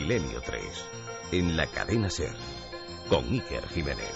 Milenio 3, en la cadena SER, con Iker Jiménez.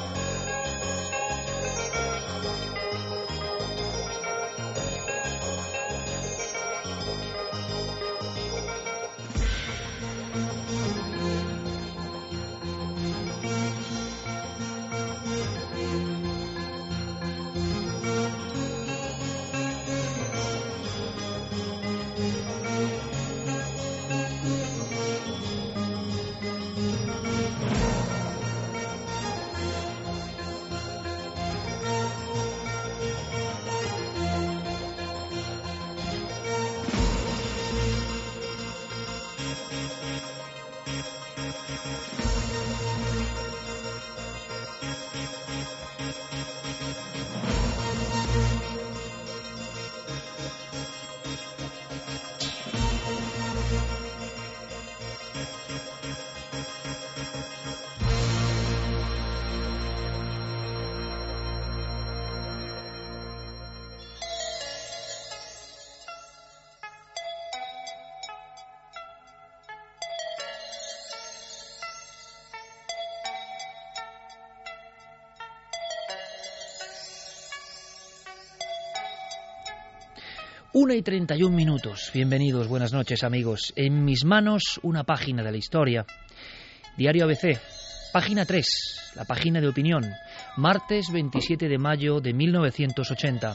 Una y 31 minutos. Bienvenidos, buenas noches, amigos. En mis manos, una página de la historia. Diario ABC, página 3, la página de opinión. Martes 27 de mayo de 1980.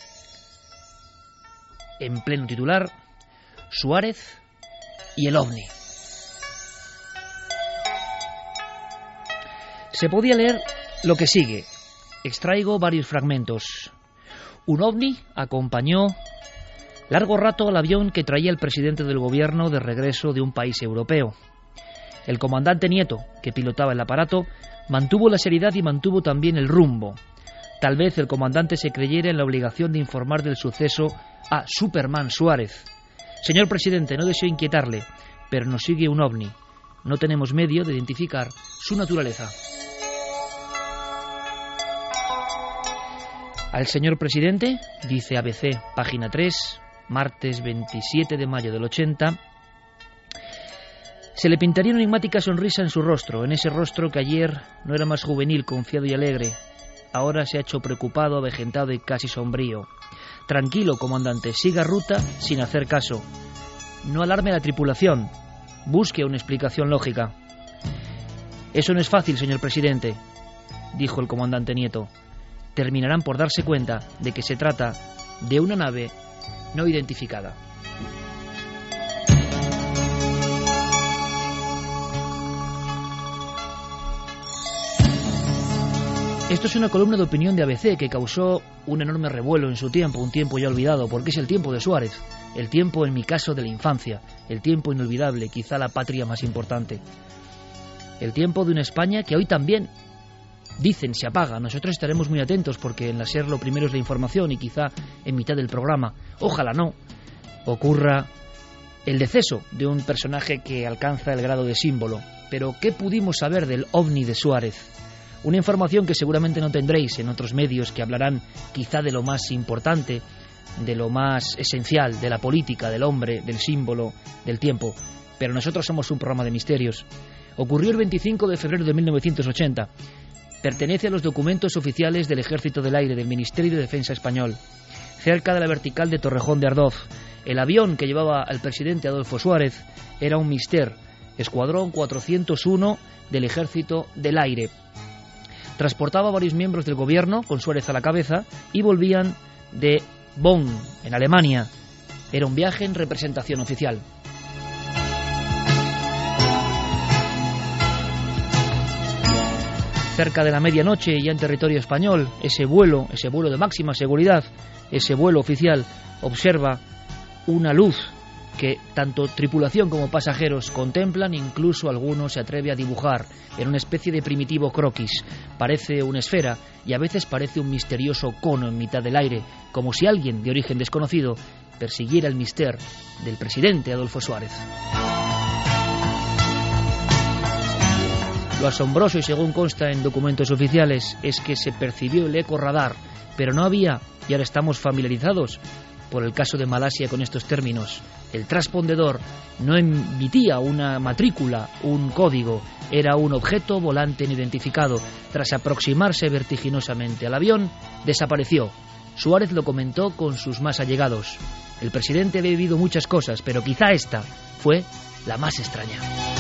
En pleno titular, Suárez y el OVNI. Se podía leer lo que sigue. Extraigo varios fragmentos. Un OVNI acompañó largo rato al avión que traía el presidente del gobierno de regreso de un país europeo. El comandante Nieto, que pilotaba el aparato, mantuvo la seriedad y mantuvo también el rumbo. Tal vez el comandante se creyera en la obligación de informar del suceso a Superman Suárez. Señor presidente, no deseo inquietarle, pero nos sigue un ovni. No tenemos medio de identificar su naturaleza. Al señor presidente, dice ABC, página 3, martes 27 de mayo del 80, se le pintaría una enigmática sonrisa en su rostro, en ese rostro que ayer no era más juvenil, confiado y alegre. Ahora se ha hecho preocupado, avejentado y casi sombrío. Tranquilo, comandante, siga ruta sin hacer caso. No alarme a la tripulación. Busque una explicación lógica. Eso no es fácil, señor presidente, dijo el comandante Nieto. Terminarán por darse cuenta de que se trata de una nave no identificada. Esto es una columna de opinión de ABC que causó un enorme revuelo en su tiempo, un tiempo ya olvidado, porque es el tiempo de Suárez, el tiempo, en mi caso, de la infancia, el tiempo inolvidable, quizá la patria más importante, el tiempo de una España que hoy también, dicen, se apaga. Nosotros estaremos muy atentos porque en la SER lo primero es la información y quizá en mitad del programa, ojalá no, ocurra el deceso de un personaje que alcanza el grado de símbolo. Pero ¿qué pudimos saber del OVNI de Suárez? Una información que seguramente no tendréis en otros medios que hablarán quizá de lo más importante, de lo más esencial, de la política, del hombre, del símbolo, del tiempo. Pero nosotros somos un programa de misterios. Ocurrió el 25 de febrero de 1980. Pertenece a los documentos oficiales del Ejército del Aire del Ministerio de Defensa español. Cerca de la vertical de Torrejón de Ardoz, el avión que llevaba al presidente Adolfo Suárez era un Mister, Escuadrón 401 del Ejército del Aire. Transportaba a varios miembros del gobierno, con Suárez a la cabeza, y volvían de Bonn, en Alemania. Era un viaje en representación oficial. Cerca de la medianoche, ya en territorio español, ese vuelo de máxima seguridad, ese vuelo oficial, observa una luz que tanto tripulación como pasajeros contemplan, incluso alguno se atreve a dibujar en una especie de primitivo croquis. Parece una esfera y a veces parece un misterioso cono en mitad del aire, como si alguien de origen desconocido persiguiera el mister del presidente Adolfo Suárez. Lo asombroso, y según consta en documentos oficiales, es que se percibió el eco radar, pero no había, y ahora estamos familiarizados por el caso de Malasia con estos términos. El transpondedor no emitía una matrícula, un código, era un objeto volante no identificado. Tras aproximarse vertiginosamente al avión, desapareció. Suárez lo comentó con sus más allegados. El presidente había vivido muchas cosas, pero quizá esta fue la más extraña.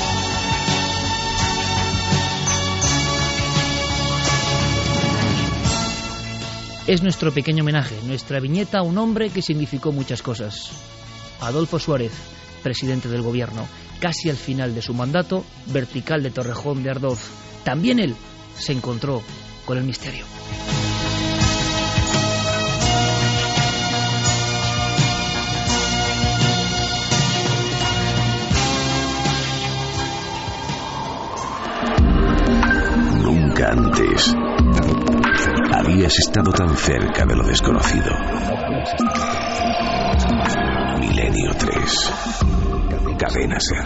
Es nuestro pequeño homenaje, nuestra viñeta a un hombre que significó muchas cosas. Adolfo Suárez, presidente del gobierno, casi al final de su mandato, vertical de Torrejón de Ardoz. También él se encontró con el misterio. Nunca antes habías estado tan cerca de lo desconocido. Milenio 3. Cadena SER.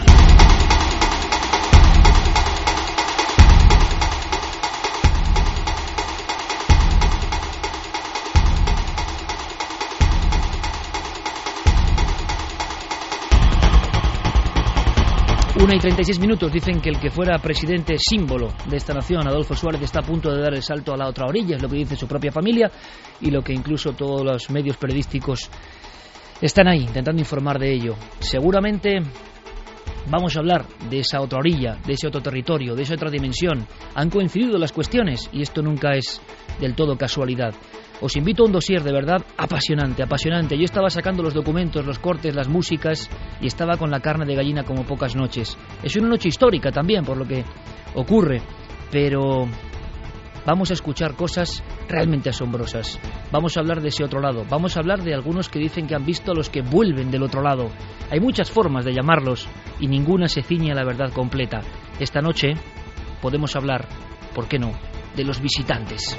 Una y 36 minutos. Dicen que el que fuera presidente símbolo de esta nación, Adolfo Suárez, está a punto de dar el salto a la otra orilla, es lo que dice su propia familia y lo que incluso todos los medios periodísticos están ahí intentando informar de ello. Seguramente vamos a hablar de esa otra orilla, de ese otro territorio, de esa otra dimensión. Han coincidido las cuestiones y esto nunca es del todo casualidad. Os invito a un dossier de verdad apasionante, apasionante. Yo estaba sacando los documentos, los cortes, las músicas y estaba con la carne de gallina como pocas noches. Es una noche histórica también por lo que ocurre, pero vamos a escuchar cosas realmente asombrosas. Vamos a hablar de ese otro lado. Vamos a hablar de algunos que dicen que han visto a los que vuelven del otro lado. Hay muchas formas de llamarlos y ninguna se ciñe a la verdad completa. Esta noche podemos hablar, ¿por qué no?, de los visitantes.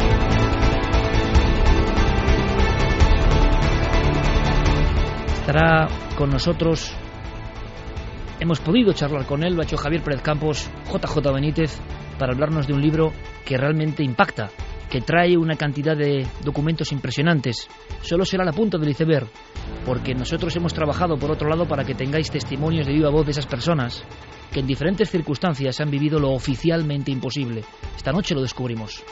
Estará con nosotros, hemos podido charlar con él, lo ha hecho Javier Pérez Campos, JJ Benítez, para hablarnos de un libro que realmente impacta, que trae una cantidad de documentos impresionantes. Solo será la punta del iceberg, porque nosotros hemos trabajado por otro lado para que tengáis testimonios de viva voz de esas personas que en diferentes circunstancias han vivido lo oficialmente imposible. Esta noche lo descubrimos.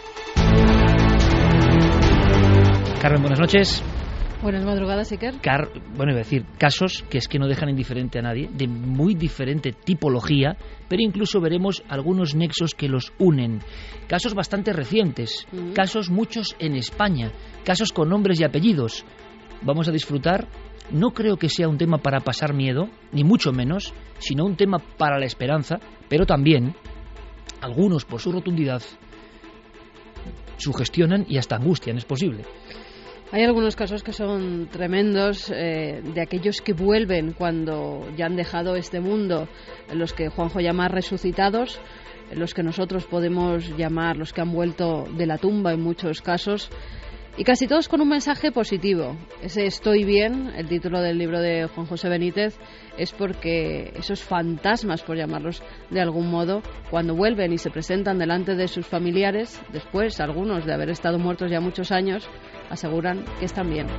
Carmen, buenas noches. Buenas madrugadas, Iker. Bueno, iba a decir, casos que es que no dejan indiferente a nadie, de muy diferente tipología, pero incluso veremos algunos nexos que los unen. Casos bastante recientes, casos muchos en España, casos con nombres y apellidos. Vamos a disfrutar. No creo que sea un tema para pasar miedo, ni mucho menos, sino un tema para la esperanza, pero también algunos, por su rotundidad, sugestionan y hasta angustian, es posible. Hay algunos casos que son tremendos, de aquellos que vuelven cuando ya han dejado este mundo, los que Juanjo llama resucitados, los que nosotros podemos llamar los que han vuelto de la tumba en muchos casos, y casi todos con un mensaje positivo. Ese Estoy bien, el título del libro de Juan José Benítez, es porque esos fantasmas, por llamarlos de algún modo, cuando vuelven y se presentan delante de sus familiares, después algunos de haber estado muertos ya muchos años, aseguran que están bien.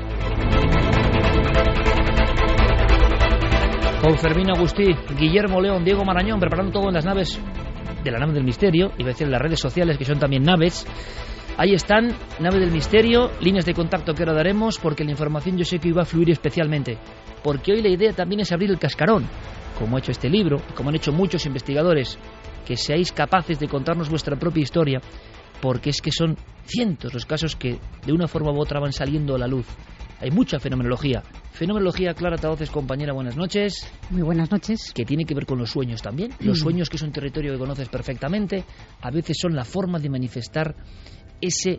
Con Fermín Agustí, Guillermo León, Diego Marañón, preparando todo en las naves de la nave del misterio, iba a decir en las redes sociales que son también naves. Ahí están, nave del misterio, líneas de contacto que ahora daremos, porque la información yo sé que iba a fluir especialmente, porque hoy la idea también es abrir el cascarón, como ha hecho este libro, como han hecho muchos investigadores, que seáis capaces de contarnos vuestra propia historia, porque es que son cientos los casos que de una forma u otra van saliendo a la luz. Hay mucha fenomenología. Fenomenología, Clara Tahoces, compañera, buenas noches. Muy buenas noches. Que tiene que ver con los sueños también. Los sueños, que es un territorio que conoces perfectamente, a veces son la forma de manifestar ese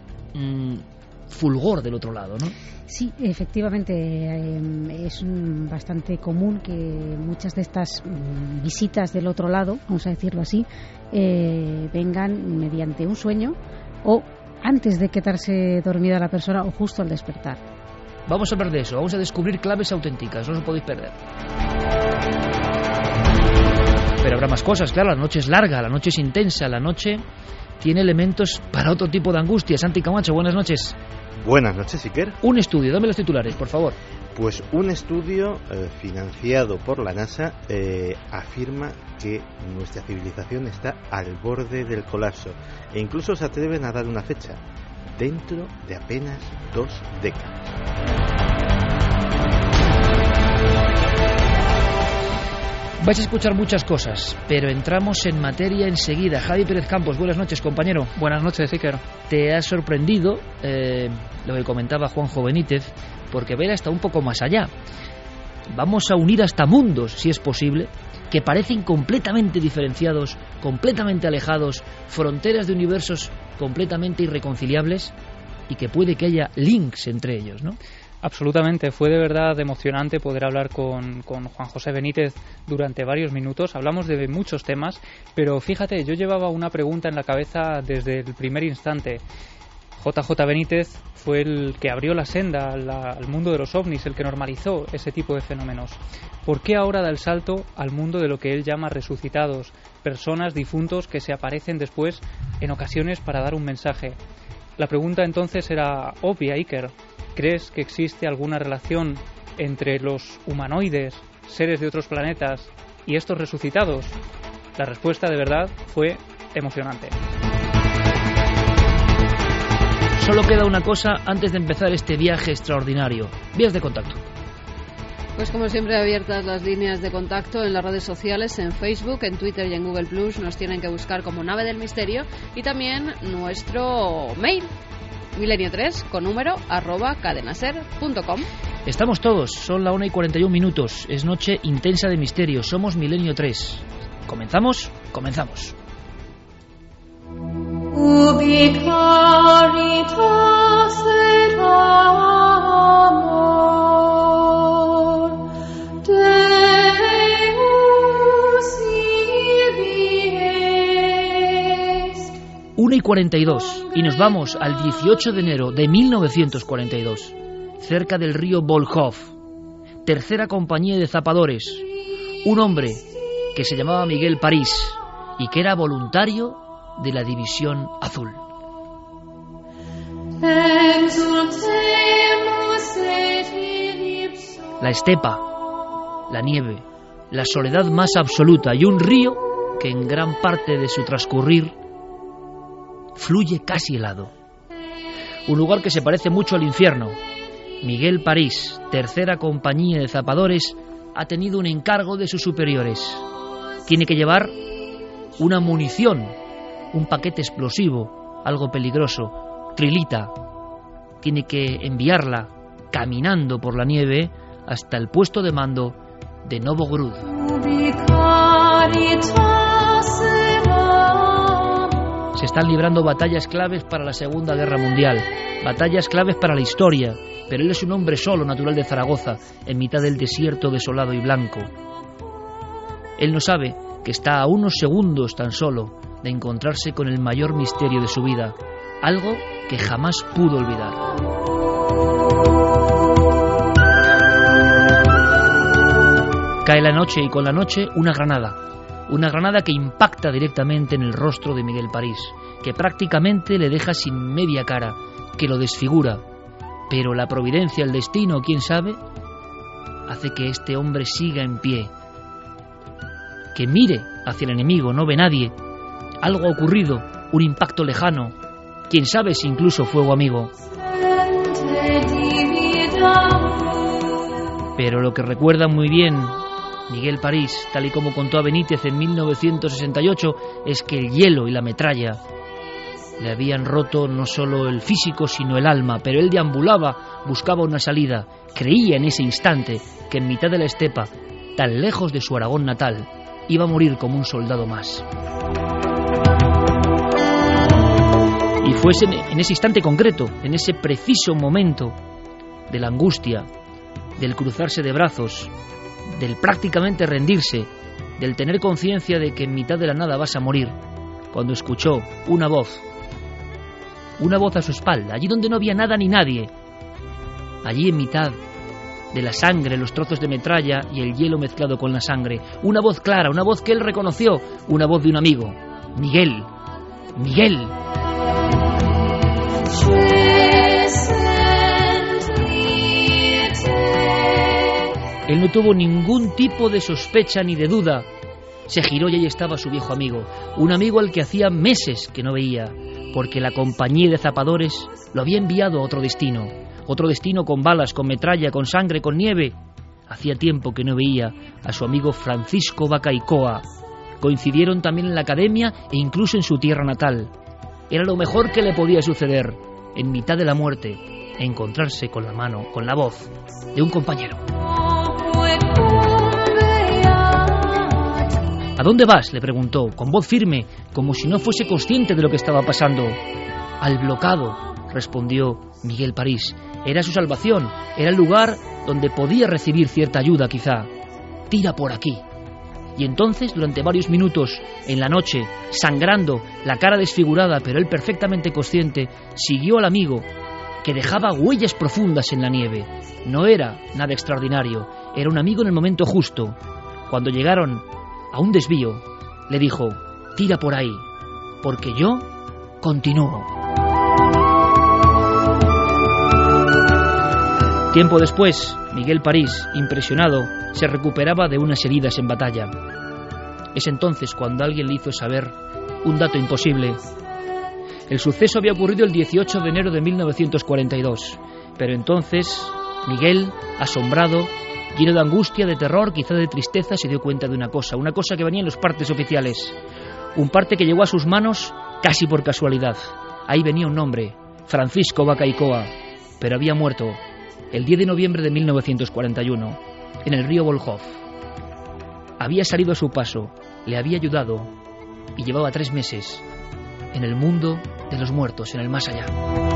fulgor del otro lado, ¿no? Sí, efectivamente, es bastante común que muchas de estas visitas del otro lado, vamos a decirlo así, vengan mediante un sueño o antes de quedarse dormida la persona o justo al despertar. Vamos a hablar de eso, vamos a descubrir claves auténticas, no os podéis perder. Pero habrá más cosas, claro, la noche es larga, la noche es intensa, la noche tiene elementos para otro tipo de angustia. Santi Camacho, buenas noches. Buenas noches, Iker. Un estudio, dame los titulares, por favor. Pues un estudio financiado por la NASA afirma que nuestra civilización está al borde del colapso e incluso se atreven a dar una fecha, dentro de apenas 2 décadas. Vais a escuchar muchas cosas, pero entramos en materia enseguida. Javi Pérez Campos, buenas noches, compañero. Buenas noches, Iker. Te ha sorprendido lo que comentaba Juanjo Benítez, porque ver hasta un poco más allá. Vamos a unir hasta mundos, si es posible, que parecen completamente diferenciados, completamente alejados, fronteras de universos completamente irreconciliables, y que puede que haya links entre ellos, ¿no? Absolutamente, fue de verdad emocionante poder hablar con Juan José Benítez durante varios minutos. Hablamos de muchos temas, pero fíjate, yo llevaba una pregunta en la cabeza desde el primer instante. JJ Benítez fue el que abrió la senda al mundo de los ovnis, el que normalizó ese tipo de fenómenos. ¿Por qué ahora da el salto al mundo de lo que él llama resucitados, personas, difuntos que se aparecen después en ocasiones para dar un mensaje? La pregunta entonces era obvia, Iker. ¿Crees que existe alguna relación entre los humanoides, seres de otros planetas, y estos resucitados? La respuesta de verdad fue emocionante. Solo queda una cosa antes de empezar este viaje extraordinario. Vías de contacto. Pues como siempre, abiertas las líneas de contacto en las redes sociales, en Facebook, en Twitter y en Google+. Nos tienen que buscar como Nave del Misterio, y también nuestro mail, milenio3 con número @cadenaser.com. Estamos todos, son la 1:41. Es noche intensa de misterio. Somos Milenio 3. ¿Comenzamos? Comenzamos. Ubi caritas et amor Deus ibi est. 1:42 y nos vamos al 18 de enero de 1942, cerca del río Volkhov. Tercera compañía de zapadores. Un hombre que se llamaba Miguel París y que era voluntario de la División Azul. La estepa, la nieve, la soledad más absoluta y un río que en gran parte de su transcurrir fluye casi helado. Un lugar que se parece mucho al infierno. Miguel París, tercera compañía de zapadores, ha tenido un encargo de sus superiores. Tiene que llevar una munición, un paquete explosivo, algo peligroso, trilita. Tiene que enviarla caminando por la nieve hasta el puesto de mando de Novogrud. Se están librando batallas claves para la Segunda Guerra Mundial, batallas claves para la historia, pero él es un hombre solo, natural de Zaragoza, en mitad del desierto desolado y blanco. Él no sabe que está a unos segundos tan solo de encontrarse con el mayor misterio de su vida, algo que jamás pudo olvidar. Cae la noche y con la noche una granada que impacta directamente en el rostro de Miguel París, que prácticamente le deja sin media cara, que lo desfigura. Pero la providencia, el destino, quién sabe, hace que este hombre siga en pie, que mire hacia el enemigo, no ve nadie. Algo ha ocurrido, un impacto lejano, quién sabe si incluso fuego amigo. Pero lo que recuerda muy bien Miguel París, tal y como contó a Benítez en 1968, es que el hielo y la metralla le habían roto no solo el físico, sino el alma, pero él deambulaba, buscaba una salida, creía en ese instante que en mitad de la estepa, tan lejos de su Aragón natal, iba a morir como un soldado más. Y fue en ese instante concreto, en ese preciso momento de la angustia, del cruzarse de brazos, del prácticamente rendirse, del tener conciencia de que en mitad de la nada vas a morir, cuando escuchó una voz a su espalda, allí donde no había nada ni nadie, allí en mitad de la sangre, los trozos de metralla y el hielo mezclado con la sangre, una voz clara, una voz que él reconoció, una voz de un amigo. Miguel, Miguel. Él no tuvo ningún tipo de sospecha ni de duda. Se giró y ahí estaba su viejo amigo, un amigo al que hacía meses que no veía, porque la compañía de zapadores lo había enviado a otro destino con balas, con metralla, con sangre, con nieve. Hacía tiempo que no veía a su amigo Francisco Bacaicoa. Coincidieron también en la academia e incluso en su tierra natal. Era lo mejor que le podía suceder, en mitad de la muerte, encontrarse con la mano, con la voz de un compañero. ¿A dónde vas?, le preguntó, con voz firme, como si no fuese consciente de lo que estaba pasando. Al blocado, respondió Miguel París. Era su salvación, era el lugar donde podía recibir cierta ayuda, quizá. Tira por aquí. Y entonces, durante varios minutos, en la noche, sangrando, la cara desfigurada, pero él perfectamente consciente, siguió al amigo, que dejaba huellas profundas en la nieve. No era nada extraordinario, era un amigo en el momento justo. Cuando llegaron a un desvío, le dijo: tira por ahí, porque yo continúo. Tiempo después, Miguel París, impresionado, se recuperaba de unas heridas en batalla. Es entonces cuando alguien le hizo saber un dato imposible. El suceso había ocurrido el 18 de enero de 1942, pero entonces Miguel, asombrado, lleno de angustia, de terror, quizá de tristeza, se dio cuenta de una cosa que venía en los partes oficiales, un parte que llegó a sus manos casi por casualidad. Ahí venía un nombre, Francisco Bacaicoa, pero había muerto el 10 de noviembre de 1941, en el río Volkhov. Había salido a su paso, le había ayudado y llevaba 3 meses en el mundo de los muertos, en el más allá.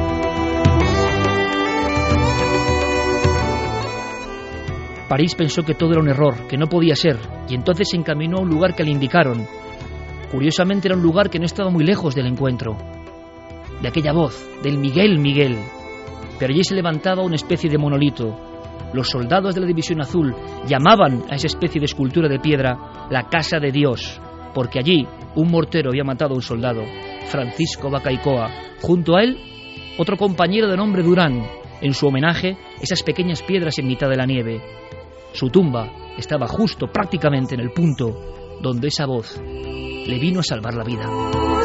París pensó que todo era un error, que no podía ser, y entonces se encaminó a un lugar que le indicaron. Curiosamente era un lugar que no estaba muy lejos del encuentro, de aquella voz, del Miguel, Miguel. Pero allí se levantaba una especie de monolito. Los soldados de la División Azul llamaban a esa especie de escultura de piedra la Casa de Dios, porque allí un mortero había matado a un soldado, Francisco Bacaicoa. Junto a él, otro compañero de nombre Durán. En su homenaje, esas pequeñas piedras en mitad de la nieve. Su tumba estaba justo, prácticamente en el punto donde esa voz le vino a salvar la vida.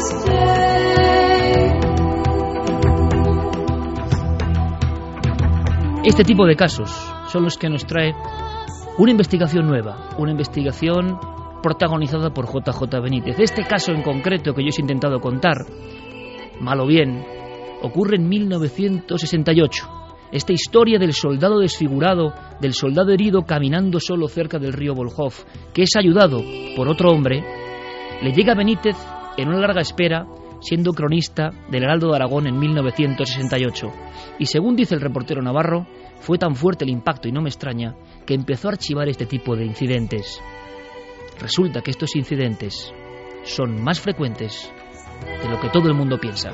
Este tipo de casos son los que nos trae una investigación nueva, una investigación protagonizada por JJ Benítez. Este caso en concreto que yo os he intentado contar, mal o bien, ocurre en 1968. Esta historia del soldado desfigurado, del soldado herido caminando solo cerca del río Volkhov, que es ayudado por otro hombre, le llega a Benítez en una larga espera, siendo cronista del Heraldo de Aragón en 1968. Y según dice el reportero navarro, fue tan fuerte el impacto, y no me extraña, que empezó a archivar este tipo de incidentes. Resulta que estos incidentes son más frecuentes de lo que todo el mundo piensa.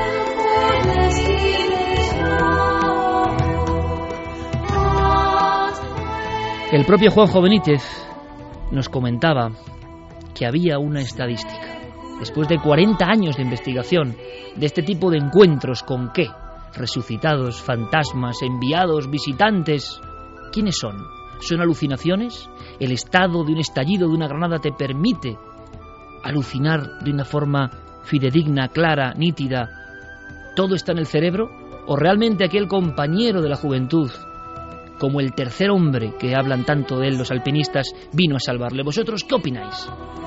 El propio Juanjo Benítez nos comentaba que había una estadística. Después de 40 años de investigación de este tipo de encuentros, ¿con qué? Resucitados, fantasmas, enviados, visitantes. ¿Quiénes son? ¿Son alucinaciones? ¿El estado de un estallido de una granada te permite alucinar de una forma fidedigna, clara, nítida? ¿Todo está en el cerebro? ¿O realmente aquel compañero de la juventud, como el tercer hombre que hablan tanto de él los alpinistas, vino a salvarle? ¿Vosotros qué opináis?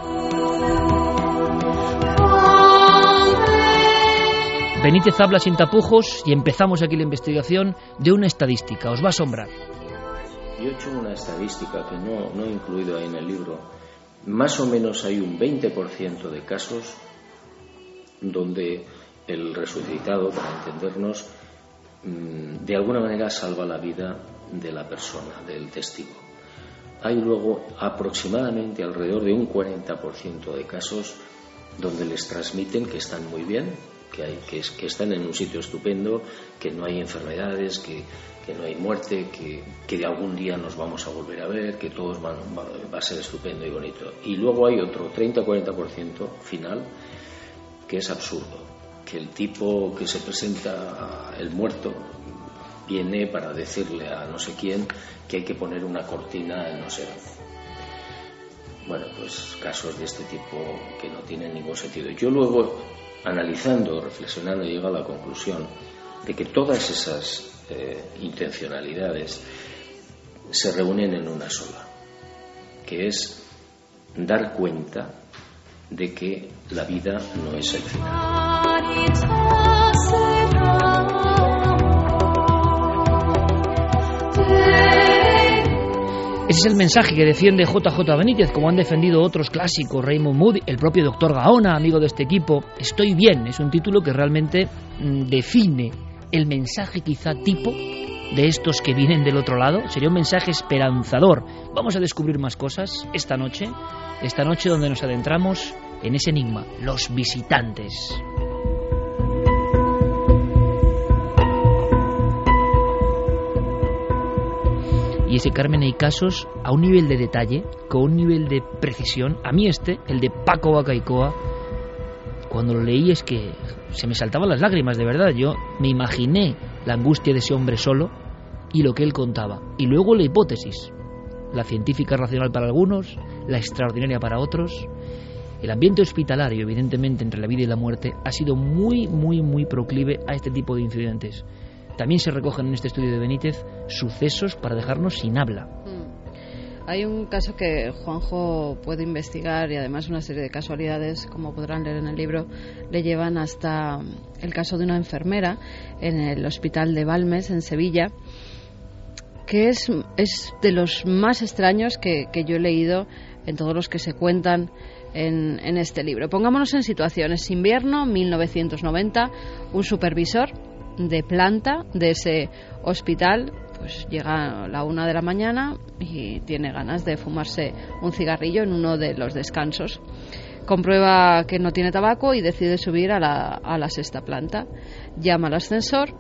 Benítez habla sin tapujos y empezamos aquí la investigación de una estadística. Os va a asombrar. Yo he hecho una estadística que no he incluido ahí en el libro. Más o menos hay un 20% de casos donde el resucitado, para entendernos, de alguna manera salva la vida de la persona, del testigo. Hay luego aproximadamente alrededor de un 40% de casos donde les transmiten que están muy bien, que están en un sitio estupendo, que no hay enfermedades, que no hay muerte, que de algún día nos vamos a volver a ver, que todo va a ser estupendo y bonito. Y luego hay otro 30-40% final que es absurdo, que el tipo que se presenta, el muerto, viene para decirle a no sé quién que hay que poner una cortina en no sé dónde. Bueno, pues casos de este tipo que no tienen ningún sentido. Yo luego, analizando, reflexionando, llego a la conclusión de que todas esas intencionalidades se reúnen en una sola, que es dar cuenta de que la vida no es el final. Ese es el mensaje que defiende JJ Benítez, como han defendido otros clásicos, Raymond Moody, el propio Dr. Gaona, amigo de este equipo. Estoy bien, es un título que realmente define el mensaje quizá tipo de estos que vienen del otro lado. Sería un mensaje esperanzador. Vamos a descubrir más cosas esta noche donde nos adentramos en ese enigma, los visitantes. Y ese, Carmen, hay casos a un nivel de detalle, con un nivel de precisión. A mí el de Paco Bacaicoa, cuando lo leí es que se me saltaban las lágrimas, de verdad. Yo me imaginé la angustia de ese hombre solo y lo que él contaba. Y luego la hipótesis, la científica racional para algunos, la extraordinaria para otros. El ambiente hospitalario, evidentemente, entre la vida y la muerte, ha sido muy, muy, muy proclive a este tipo de incidentes. También se recogen en este estudio de Benítez sucesos para dejarnos sin habla. Hay un caso que Juanjo puede investigar y además una serie de casualidades, como podrán leer en el libro, le llevan hasta el caso de una enfermera en el hospital de Balmes, en Sevilla, que es de los más extraños que yo he leído en todos los que se cuentan en este libro. Pongámonos en situaciones. Invierno, 1990, un supervisor de planta de ese hospital pues llega a la 1 de la mañana y tiene ganas de fumarse un cigarrillo en uno de los descansos. Comprueba que no tiene tabaco y decide subir a la 6ª planta. Llama al ascensor.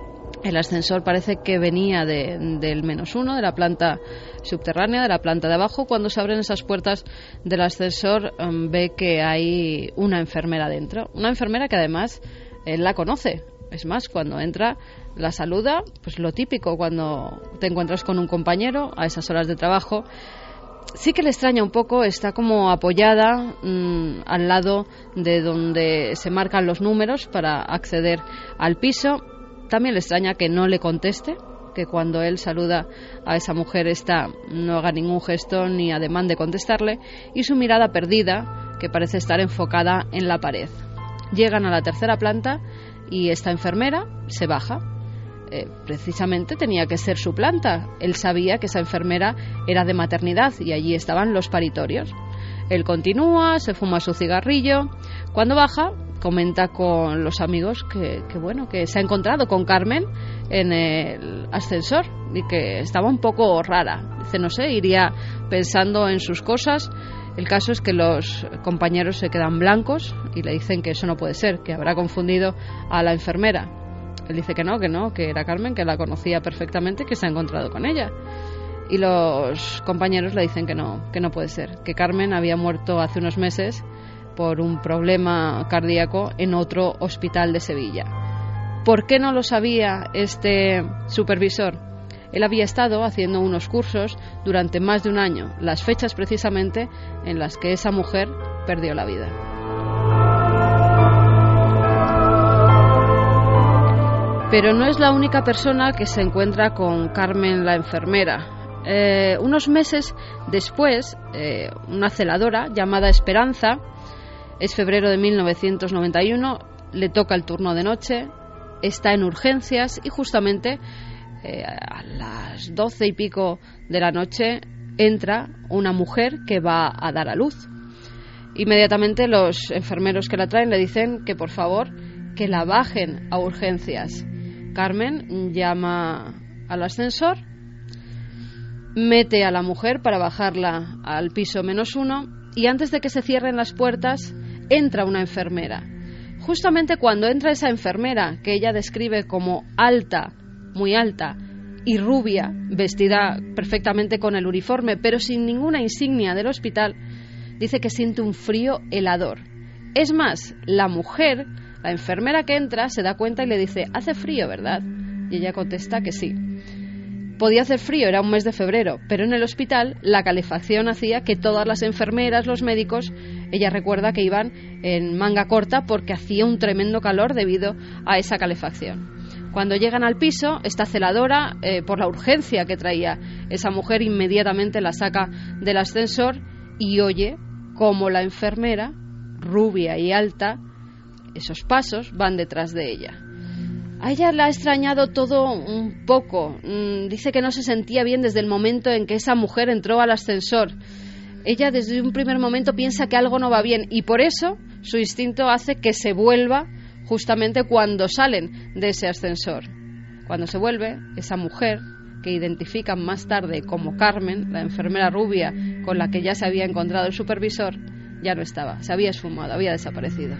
El ascensor parece que venía del -1, de la planta subterránea, de la planta de abajo. Cuando se abren esas puertas del ascensor, ve que hay una enfermera dentro. Una enfermera que además él la conoce. Es más, cuando entra, la saluda, pues lo típico cuando te encuentras con un compañero a esas horas de trabajo. Sí que le extraña un poco, está como apoyada al lado de donde se marcan los números para acceder al piso. También le extraña que no le conteste, que cuando él saluda a esa mujer esta no haga ningún gesto ni ademán de contestarle, y su mirada perdida, que parece estar enfocada en la pared. Llegan a la 3ª planta y esta enfermera se baja. Precisamente tenía que ser su planta. Él sabía que esa enfermera era de maternidad y allí estaban los paritorios. Él continúa, se fuma su cigarrillo. Cuando baja, comenta con los amigos que se ha encontrado con Carmen en el ascensor y que estaba un poco rara. Dice, no sé, iría pensando en sus cosas. El caso es que los compañeros se quedan blancos y le dicen que eso no puede ser, que habrá confundido a la enfermera. Él dice que no, que era Carmen, que la conocía perfectamente, que se ha encontrado con ella. Y los compañeros le dicen que no puede ser, que Carmen había muerto hace unos meses por un problema cardíaco en otro hospital de Sevilla. ¿Por qué no lo sabía este supervisor? Él había estado haciendo unos cursos durante más de un año, las fechas precisamente en las que esa mujer perdió la vida. Pero no es la única persona que se encuentra con Carmen la enfermera. Unos meses después, una celadora llamada Esperanza, es febrero de 1991, le toca el turno de noche, está en urgencias y justamente a las 12 y pico de la noche entra una mujer que va a dar a luz. Inmediatamente los enfermeros que la traen le dicen que por favor que la bajen a urgencias. Carmen llama al ascensor, mete a la mujer para bajarla al piso -1 y antes de que se cierren las puertas entra una enfermera. Justamente cuando entra esa enfermera, que ella describe como alta, muy alta y rubia, vestida perfectamente con el uniforme, pero sin ninguna insignia del hospital, dice que siente un frío helador. Es más, la mujer, la enfermera que entra, se da cuenta y le dice, hace frío, ¿verdad? Y ella contesta que sí. Podía hacer frío, era un mes de febrero, pero en el hospital la calefacción hacía que todas las enfermeras, los médicos, ella recuerda que iban en manga corta porque hacía un tremendo calor debido a esa calefacción. Cuando llegan al piso, esta celadora, por la urgencia que traía esa mujer, inmediatamente la saca del ascensor y oye cómo la enfermera, rubia y alta, esos pasos van detrás de ella. A ella la ha extrañado todo un poco. Dice que no se sentía bien desde el momento en que esa mujer entró al ascensor. Ella desde un primer momento piensa que algo no va bien y por eso su instinto hace que se vuelva justamente cuando salen de ese ascensor. Cuando se vuelve, esa mujer, que identifican más tarde como Carmen, la enfermera rubia con la que ya se había encontrado el supervisor, ya no estaba, se había esfumado, había desaparecido.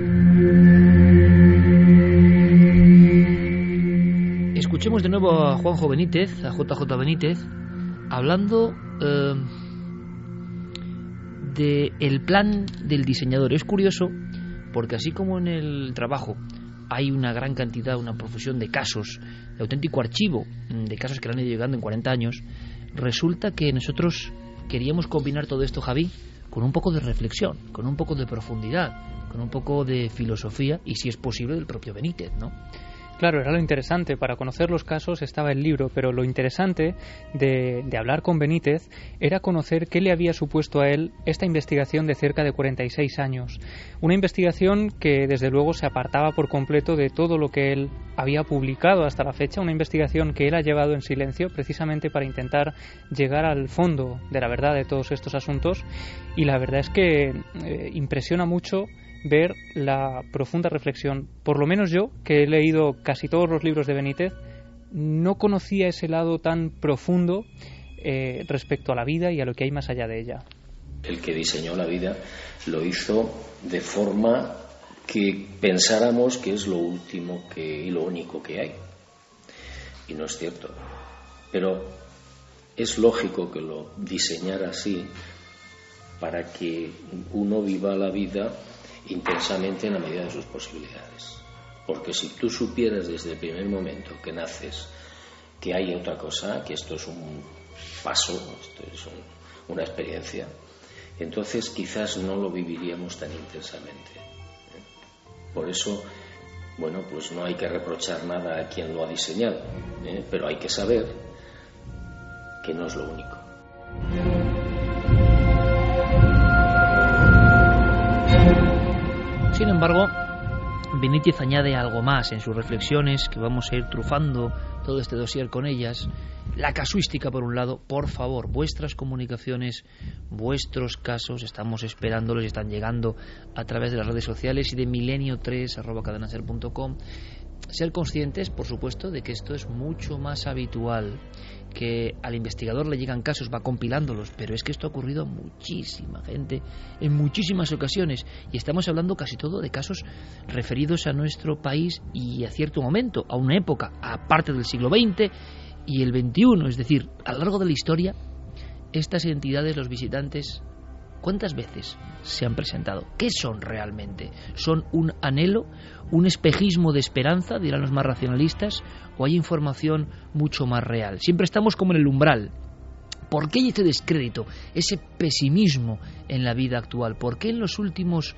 Escuchemos de nuevo a Juanjo Benítez, a JJ Benítez, hablando del plan del diseñador. Es curioso porque así como en el trabajo hay una gran cantidad, una profusión de casos, de auténtico archivo de casos que le han ido llegando en 40 años, resulta que nosotros queríamos combinar todo esto, Javi, con un poco de reflexión, con un poco de profundidad, con un poco de filosofía y, si es posible, del propio Benítez, ¿no? Claro, era lo interesante. Para conocer los casos estaba el libro, pero lo interesante de hablar con Benítez era conocer qué le había supuesto a él esta investigación de cerca de 46 años. Una investigación que desde luego se apartaba por completo de todo lo que él había publicado hasta la fecha, una investigación que él ha llevado en silencio precisamente para intentar llegar al fondo de la verdad de todos estos asuntos, y la verdad es que impresiona mucho ver la profunda reflexión. Por lo menos yo, que he leído casi todos los libros de Benítez, no conocía ese lado tan profundo respecto a la vida y a lo que hay más allá de ella. El que diseñó la vida lo hizo de forma que pensáramos que es lo último y lo único que hay. Y no es cierto. Pero es lógico que lo diseñara así para que uno viva la vida intensamente en la medida de sus posibilidades. Porque si tú supieras desde el primer momento que naces que hay otra cosa, que esto es un paso, esto es una experiencia, entonces quizás no lo viviríamos tan intensamente. Por eso, bueno, pues no hay que reprochar nada a quien lo ha diseñado, pero hay que saber que no es lo único. Sin embargo, Benítez añade algo más en sus reflexiones, que vamos a ir trufando todo este dossier con ellas. La casuística, por un lado. Por favor, vuestras comunicaciones, vuestros casos, estamos esperándolos y están llegando a través de las redes sociales y de milenio3@cadenaser.com. Ser conscientes, por supuesto, de que esto es mucho más habitual, que al investigador le llegan casos, va compilándolos, pero es que esto ha ocurrido a muchísima gente en muchísimas ocasiones, y estamos hablando casi todo de casos referidos a nuestro país y a cierto momento, a una época, aparte del siglo XX y el XXI, es decir, a lo largo de la historia, estas entidades, los visitantes, ¿cuántas veces se han presentado? ¿Qué son realmente? ¿Son un anhelo, un espejismo de esperanza, dirán los más racionalistas, o hay información mucho más real? Siempre estamos como en el umbral. ¿Por qué hay este descrédito, ese pesimismo en la vida actual? ¿Por qué en los últimos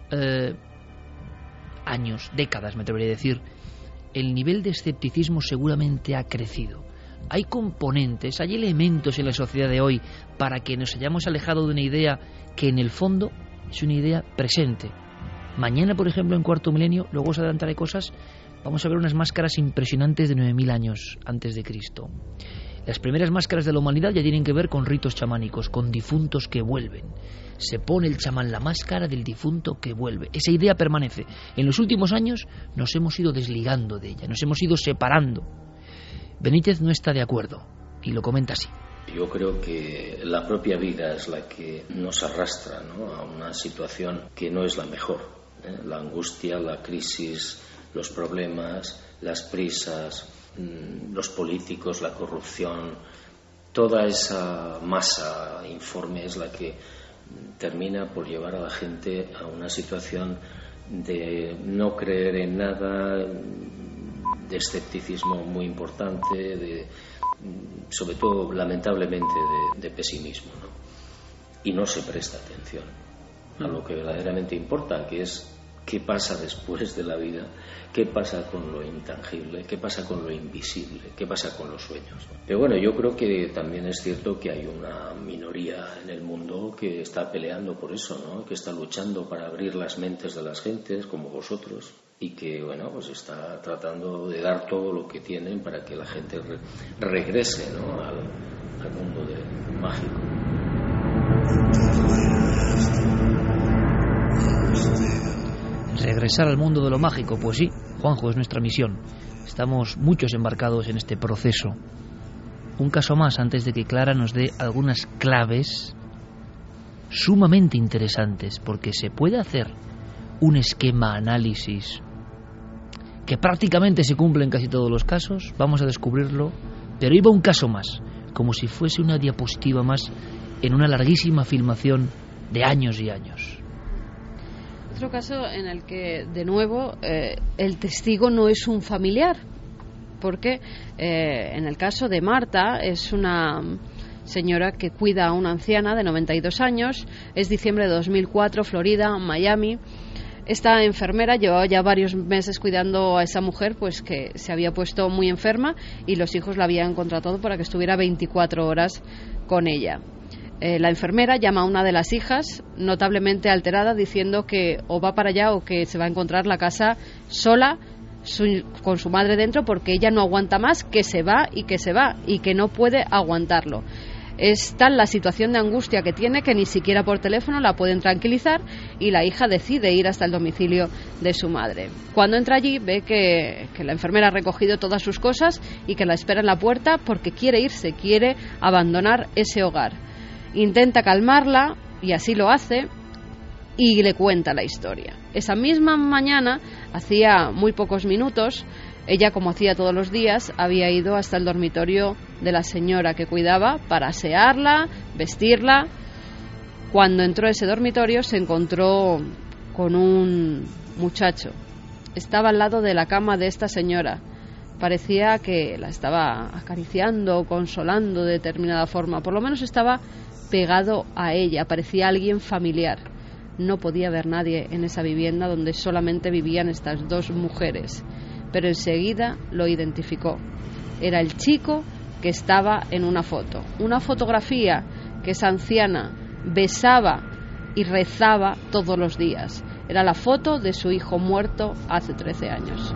años, décadas, me atrevería a decir, el nivel de escepticismo seguramente ha crecido? Hay componentes, hay elementos en la sociedad de hoy para que nos hayamos alejado de una idea que en el fondo es una idea presente. Mañana, por ejemplo, en Cuarto Milenio, luego os adelantaré cosas, vamos a ver unas máscaras impresionantes de 9.000 años antes de Cristo. Las primeras máscaras de la humanidad ya tienen que ver con ritos chamánicos, con difuntos que vuelven. Se pone el chamán la máscara del difunto que vuelve. Esa idea permanece. En los últimos años nos hemos ido desligando de ella, nos hemos ido separando. Benítez no está de acuerdo y lo comenta así. Yo creo que la propia vida es la que nos arrastra, ¿no?, a una situación que no es la mejor. La angustia, la crisis, los problemas, las prisas, los políticos, la corrupción, toda esa masa informe es la que termina por llevar a la gente a una situación de no creer en nada, escepticismo muy importante, sobre todo lamentablemente de pesimismo, ¿no? Y no se presta atención a lo que verdaderamente importa, que es qué pasa después de la vida, qué pasa con lo intangible, qué pasa con lo invisible, qué pasa con los sueños. Pero bueno, yo creo que también es cierto que hay una minoría en el mundo que está peleando por eso, ¿no? Que está luchando para abrir las mentes de las gentes, como vosotros, y que, bueno, pues está tratando de dar todo lo que tienen para que la gente regrese, ¿no? al mundo mágico. Regresar al mundo de lo mágico, pues sí, Juanjo, es nuestra misión. Estamos muchos embarcados en este proceso. Un caso más antes de que Clara nos dé algunas claves sumamente interesantes, porque se puede hacer un esquema análisis que prácticamente se cumple en casi todos los casos. Vamos a descubrirlo, pero iba un caso más, como si fuese una diapositiva más en una larguísima filmación de años y años. Otro caso en el que, de nuevo, el testigo no es un familiar, porque en el caso de Marta es una señora que cuida a una anciana de 92 años, es diciembre de 2004, Florida, Miami. Esta enfermera llevaba ya varios meses cuidando a esa mujer, pues que se había puesto muy enferma y los hijos la habían contratado para que estuviera 24 horas con ella. La enfermera llama a una de las hijas, notablemente alterada, diciendo que o va para allá o que se va a encontrar la casa sola, con su madre dentro, porque ella no aguanta más, que se va y que no puede aguantarlo. Es tal la situación de angustia que tiene que ni siquiera por teléfono la pueden tranquilizar y la hija decide ir hasta el domicilio de su madre. Cuando entra allí ve que la enfermera ha recogido todas sus cosas y que la espera en la puerta porque quiere irse, quiere abandonar ese hogar. Intenta calmarla y así lo hace y le cuenta la historia. Esa misma mañana, hacía muy pocos minutos, ella, como hacía todos los días, había ido hasta el dormitorio de la señora que cuidaba para asearla, vestirla. Cuando entró a ese dormitorio se encontró con un muchacho. Estaba al lado de la cama de esta señora. Parecía que la estaba acariciando, consolando de determinada forma. Por lo menos estaba pegado a ella, parecía alguien familiar. No podía haber nadie en esa vivienda donde solamente vivían estas dos mujeres, pero enseguida lo identificó. Era el chico que estaba en una foto, una fotografía que esa anciana besaba y rezaba todos los días. Era la foto de su hijo muerto hace 13 años.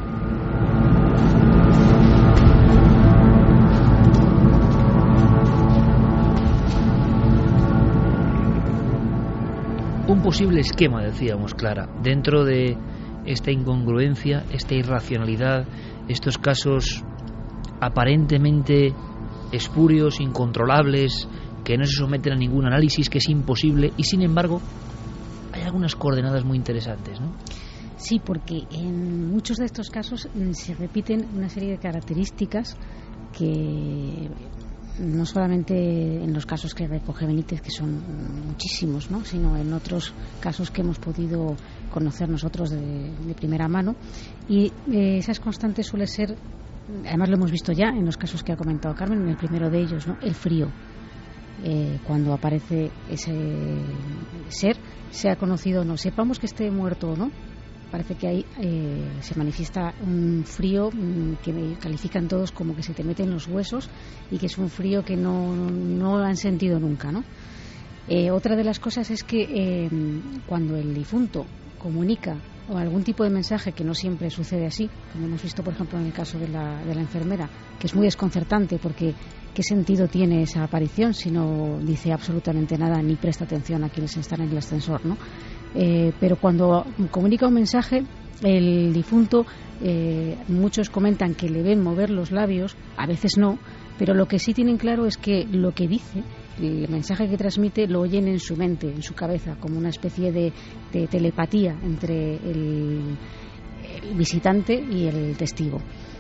Un posible esquema, decíamos, Clara, dentro de esta incongruencia, esta irracionalidad, estos casos aparentemente espurios, incontrolables, que no se someten a ningún análisis, que es imposible, y sin embargo hay algunas coordenadas muy interesantes, ¿no? Sí, porque en muchos de estos casos se repiten una serie de características que no solamente en los casos que recoge Benítez, que son muchísimos, ¿no?, sino en otros casos que hemos podido conocer nosotros de primera mano. Y esas constantes suele ser, además lo hemos visto ya en los casos que ha comentado Carmen, en el primero de ellos, ¿no?, el frío. Cuando aparece ese ser, sea conocido o no, sepamos que esté muerto o no, parece que ahí se manifiesta un frío que califican todos como que se te mete en los huesos y que es un frío que no han sentido nunca, ¿no? Otra de las cosas es que cuando el difunto comunica o algún tipo de mensaje, que no siempre sucede así, como hemos visto por ejemplo en el caso de la enfermera, que es muy desconcertante porque ¿qué sentido tiene esa aparición si no dice absolutamente nada ni presta atención a quienes están en el ascensor, ¿no? Pero cuando comunica un mensaje, el difunto, muchos comentan que le ven mover los labios, a veces no, pero lo que sí tienen claro es que lo que dice, el mensaje que transmite, lo oyen en su mente, en su cabeza, como una especie de telepatía entre el visitante y el testigo.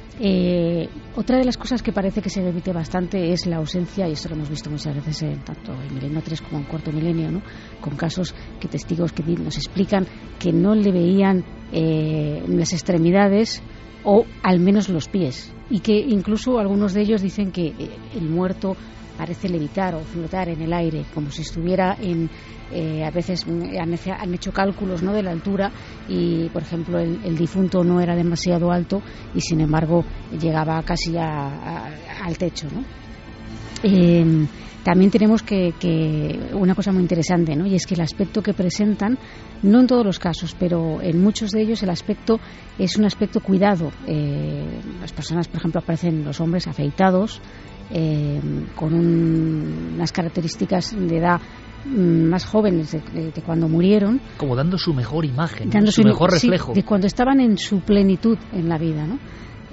Otra de las cosas que parece que se repite bastante es la ausencia, y esto lo hemos visto muchas veces tanto en Milenio 3 como en Cuarto Milenio, ¿no?, con casos que testigos que nos explican que no le veían las extremidades o al menos los pies, y que incluso algunos de ellos dicen que el muerto parece levitar o flotar en el aire, como si estuviera a veces han hecho cálculos, ¿no?, de la altura, y por ejemplo el difunto no era demasiado alto y sin embargo llegaba casi al techo, ¿no? También tenemos que una cosa muy interesante, ¿no?, y es que el aspecto que presentan, no en todos los casos, pero en muchos de ellos el aspecto es un aspecto cuidado. Las personas, por ejemplo, aparecen los hombres afeitados, con unas características de edad más jóvenes de cuando murieron, como dando su mejor imagen, dando su mejor reflejo, sí, de cuando estaban en su plenitud en la vida, ¿no?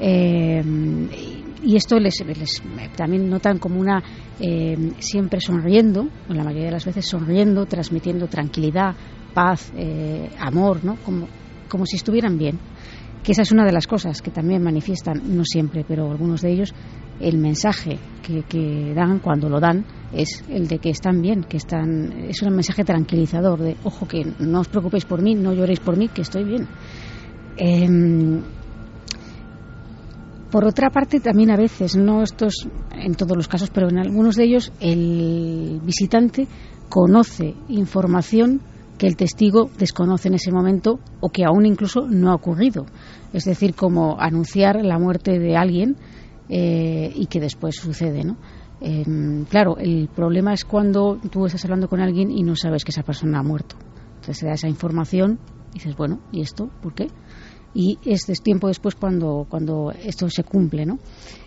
Y esto les también notan como una siempre sonriendo, o la mayoría de las veces sonriendo, transmitiendo tranquilidad, paz, amor, ¿no? Como si estuvieran bien. Que esa es una de las cosas que también manifiestan, no siempre, pero algunos de ellos, el mensaje que dan cuando lo dan es el de que están bien, es un mensaje tranquilizador de, ojo, que no os preocupéis por mí, no lloréis por mí, que estoy bien. Por otra parte, también a veces, no estos en todos los casos, pero en algunos de ellos, el visitante conoce información que el testigo desconoce en ese momento o que aún incluso no ha ocurrido. Es decir, como anunciar la muerte de alguien y que después sucede, ¿no? Claro, el problema es cuando tú estás hablando con alguien y no sabes que esa persona ha muerto. Entonces se da esa información y dices, bueno, ¿y esto? ¿Por qué? Y este es tiempo después cuando esto se cumple, ¿no?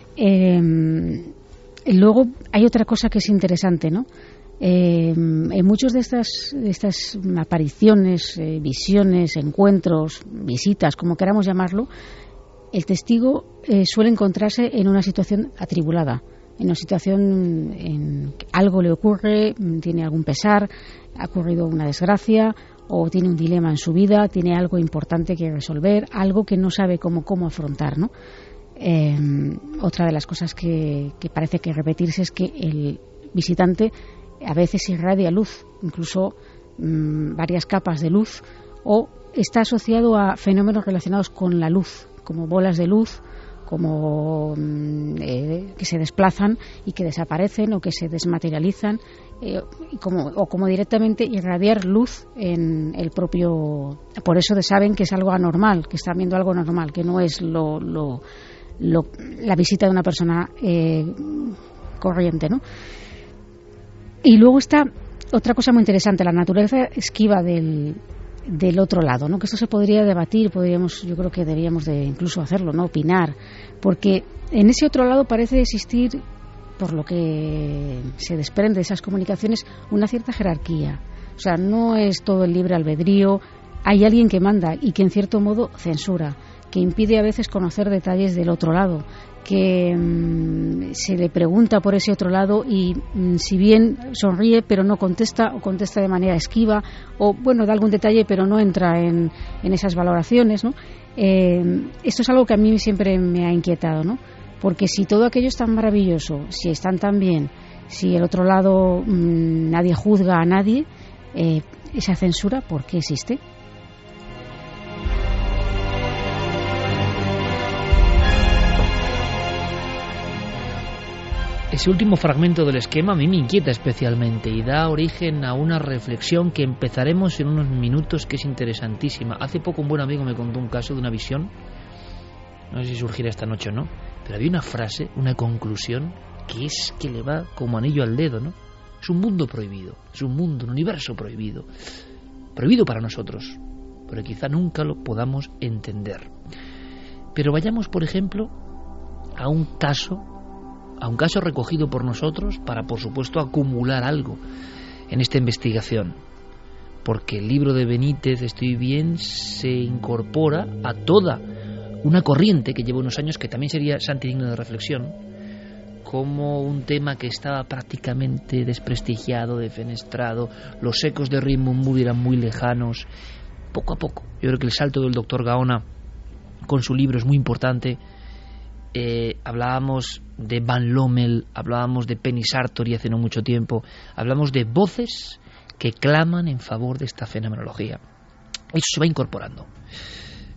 Luego hay otra cosa que es interesante, ¿no? En muchas de estas apariciones, visiones, encuentros, visitas, como queramos llamarlo, el testigo suele encontrarse en una situación atribulada, en una situación en que algo le ocurre, tiene algún pesar, ha ocurrido una desgracia o tiene un dilema en su vida, tiene algo importante que resolver, algo que no sabe cómo afrontar, ¿no? Otra de las cosas que parece que repetirse es que el visitante a veces irradia luz, incluso varias capas de luz, o está asociado a fenómenos relacionados con la luz, como bolas de luz, como que se desplazan y que desaparecen o que se desmaterializan, o como directamente irradiar luz en el propio. Por eso saben que es algo anormal, que están viendo algo anormal, que no es la visita de una persona corriente, ¿no? Y luego está otra cosa muy interesante, la naturaleza esquiva del otro lado, ¿no? Que esto se podría debatir, yo creo que deberíamos de incluso hacerlo, ¿no? Opinar, porque en ese otro lado parece existir, por lo que se desprende de esas comunicaciones, una cierta jerarquía. O sea, no es todo el libre albedrío, hay alguien que manda y que en cierto modo censura, que impide a veces conocer detalles del otro lado, que se le pregunta por ese otro lado y si bien sonríe pero no contesta, o contesta de manera esquiva, o bueno, da algún detalle pero no entra en esas valoraciones, ¿no? Esto es algo que a mí siempre me ha inquietado, ¿no? Porque si todo aquello es tan maravilloso, si están tan bien, si el otro lado nadie juzga a nadie, esa censura, ¿por qué existe? Ese último fragmento del esquema a mí me inquieta especialmente y da origen a una reflexión que empezaremos en unos minutos, que es interesantísima. Hace poco un buen amigo me contó un caso de una visión, no sé si surgirá esta noche o no, pero había una frase, una conclusión que le va como anillo al dedo, ¿no? Es un mundo prohibido, es un mundo, un universo prohibido para nosotros, pero quizá nunca lo podamos entender. Pero vayamos, por ejemplo, a un caso recogido por nosotros para, por supuesto, acumular algo en esta investigación, porque el libro de Benítez, Estoy bien, se incorpora a toda una corriente que lleva unos años, que también sería santo y digno de reflexión, como un tema que estaba prácticamente desprestigiado, defenestrado, los ecos de Raymond Moody eran muy lejanos. Poco a poco, yo creo que el salto del doctor Gaona con su libro es muy importante. Hablábamos de Van Lommel, hablábamos de Penny Sartori hace no mucho tiempo, hablamos de voces que claman en favor de esta fenomenología. Eso se va incorporando.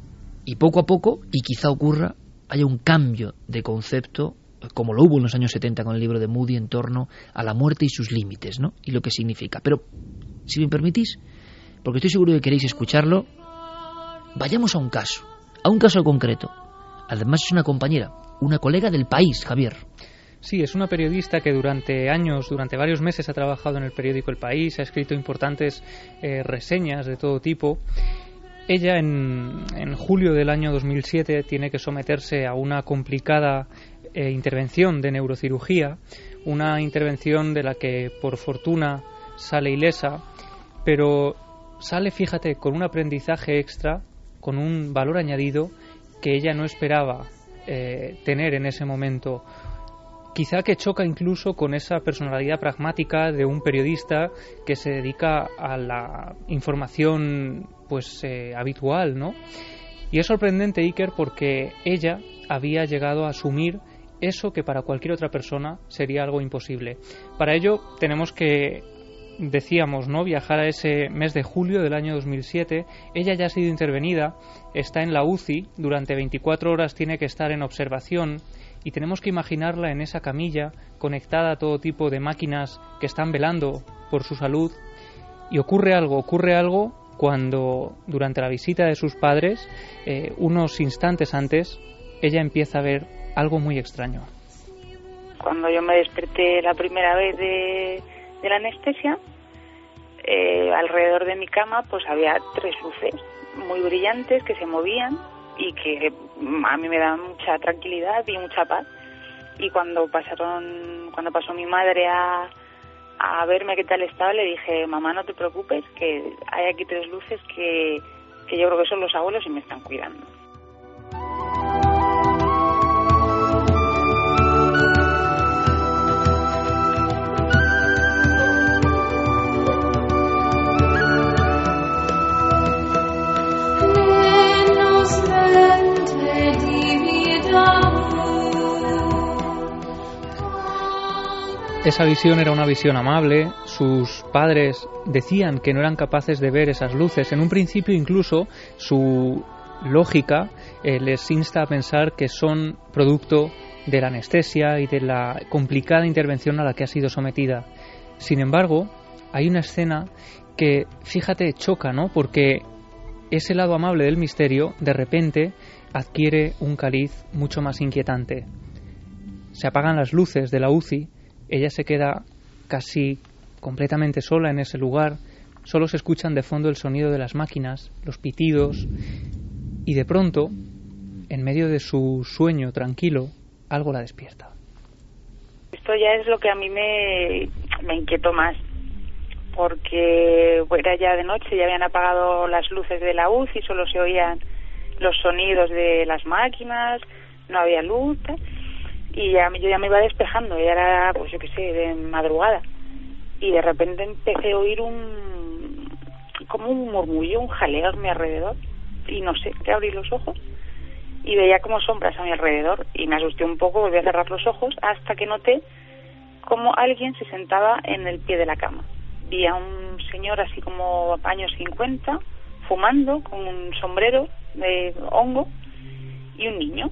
y poco a poco, y quizá ocurra, haya un cambio de concepto, como lo hubo en los años 70 con el libro de Moody, en torno a la muerte y sus límites, ¿no? Y lo que significa. Pero, si me permitís, porque estoy seguro que queréis escucharlo, vayamos a un caso concreto. Además es una compañera, una colega del País, Javier. Sí, es una periodista que durante varios meses ha trabajado en el periódico El País, ha escrito importantes reseñas de todo tipo. Ella en julio del año 2007 tiene que someterse a una complicada intervención de neurocirugía, una intervención de la que por fortuna sale ilesa, pero sale, fíjate, con un aprendizaje extra, con un valor añadido que ella no esperaba tener en ese momento. Quizá que choca incluso con esa personalidad pragmática de un periodista que se dedica a la información habitual, ¿no? Y es sorprendente, Iker, porque ella había llegado a asumir eso que para cualquier otra persona sería algo imposible. Para ello tenemos que, decíamos, ¿no?, viajar a ese mes de julio del año 2007. Ella ya ha sido intervenida, está en la UCI, durante 24 horas tiene que estar en observación, y tenemos que imaginarla en esa camilla conectada a todo tipo de máquinas que están velando por su salud. Y ocurre algo cuando durante la visita de sus padres, unos instantes antes, ella empieza a ver algo muy extraño. Cuando yo me desperté la primera vez de la anestesia, alrededor de mi cama pues había 3 luces muy brillantes que se movían y que a mí me daban mucha tranquilidad y mucha paz. Y cuando pasó mi madre a verme qué tal estaba, le dije: mamá, no te preocupes, que hay aquí 3 luces que yo creo que son los abuelos y me están cuidando. Esa visión era una visión amable. Sus padres decían que no eran capaces de ver esas luces. En un principio incluso su lógica les insta a pensar que son producto de la anestesia y de la complicada intervención a la que ha sido sometida. Sin embargo, hay una escena que, fíjate, choca, ¿no? Porque ese lado amable del misterio de repente adquiere un cariz mucho más inquietante. Se apagan las luces de la UCI. Ella se queda casi completamente sola en ese lugar. Solo se escuchan de fondo el sonido de las máquinas, los pitidos, y de pronto, en medio de su sueño tranquilo, algo la despierta. Esto ya es lo que a mí me inquietó más, porque era ya de noche, ya habían apagado las luces de la UCI, solo se oían los sonidos de las máquinas, no había luz, y yo ya me iba despejando, ya era, pues yo qué sé, de madrugada, y de repente empecé a oír como un murmullo, un jaleo a mi alrededor, y no sé, que abrí los ojos y veía como sombras a mi alrededor, y me asusté un poco, volví a cerrar los ojos hasta que noté como alguien se sentaba en el pie de la cama. Vi a un señor así como años 50, fumando, con un sombrero de hongo, y un niño.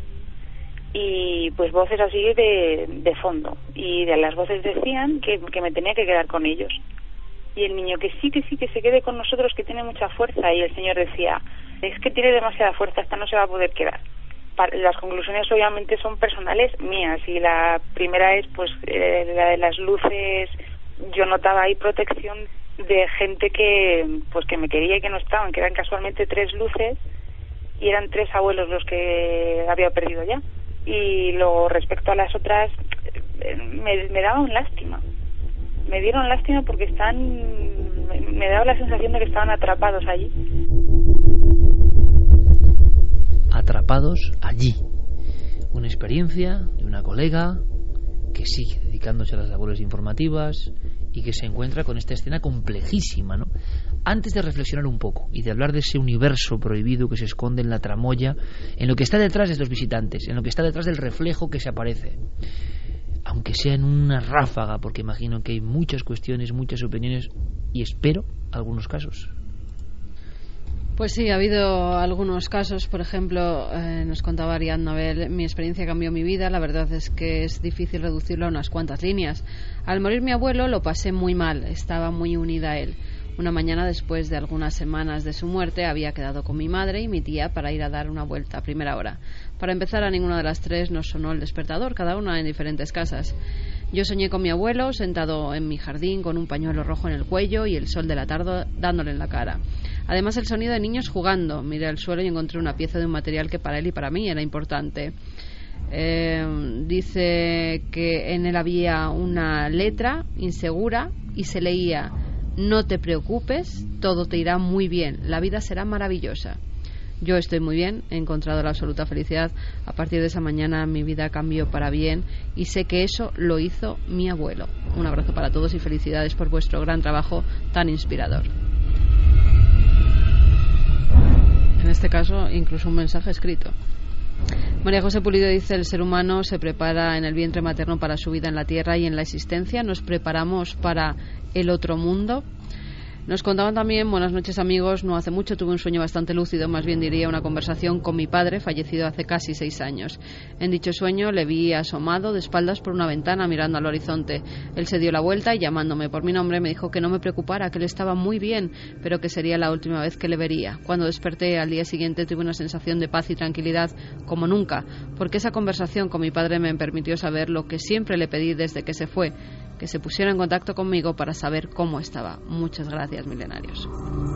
Y pues voces así de fondo, y de las voces decían que me tenía que quedar con ellos, y el niño que sí, que se quede con nosotros, que tiene mucha fuerza, y el señor decía: es que tiene demasiada fuerza, esta no se va a poder quedar. Las conclusiones obviamente son personales mías, y la primera es pues la de las luces. Yo notaba ahí protección de gente que me quería y que no estaban, que eran casualmente 3 luces, y eran 3 abuelos los que había perdido ya. Y luego, respecto a las otras, me daban lástima. Me dieron lástima porque me daba la sensación de que estaban atrapados allí. Atrapados allí. Una experiencia de una colega que sigue dedicándose a las labores informativas y que se encuentra con esta escena complejísima, ¿no? Antes de reflexionar un poco y de hablar de ese universo prohibido que se esconde en la tramoya, en lo que está detrás de estos visitantes, en lo que está detrás del reflejo que se aparece, aunque sea en una ráfaga, porque imagino que hay muchas cuestiones, muchas opiniones, y espero algunos casos. Pues sí, ha habido algunos casos. Por ejemplo, nos contaba Ariadna Nobel, mi experiencia cambió mi vida. La verdad es que es difícil reducirlo a unas cuantas líneas. Al morir mi abuelo lo pasé muy mal, estaba muy unida a él. Una mañana, después de algunas semanas de su muerte, había quedado con mi madre y mi tía para ir a dar una vuelta a primera hora. Para empezar, a ninguna de las tres nos sonó el despertador, cada una en diferentes casas. Yo soñé con mi abuelo sentado en mi jardín con un pañuelo rojo en el cuello y el sol de la tarde dándole en la cara. Además, el sonido de niños jugando. Miré al suelo y encontré una pieza de un material que para él y para mí era importante. Dice que en él había una letra insegura y se leía: no te preocupes, todo te irá muy bien, la vida será maravillosa. Yo estoy muy bien, he encontrado la absoluta felicidad. A partir de esa mañana mi vida cambió para bien y sé que eso lo hizo mi abuelo. Un abrazo para todos y felicidades por vuestro gran trabajo tan inspirador. En este caso, incluso un mensaje escrito. María José Pulido dice: el ser humano se prepara en el vientre materno para su vida en la tierra y en la existencia. Nos preparamos para el otro mundo. Nos contaban también: buenas noches amigos, no hace mucho tuve un sueño bastante lúcido, más bien diría una conversación con mi padre, fallecido hace casi 6 años. En dicho sueño le vi asomado de espaldas por una ventana mirando al horizonte. Él se dio la vuelta y llamándome por mi nombre me dijo que no me preocupara, que él estaba muy bien, pero que sería la última vez que le vería. Cuando desperté al día siguiente tuve una sensación de paz y tranquilidad como nunca, porque esa conversación con mi padre me permitió saber lo que siempre le pedí desde que se fue, que se pusiera en contacto conmigo para saber cómo estaba. Muchas gracias, milenarios.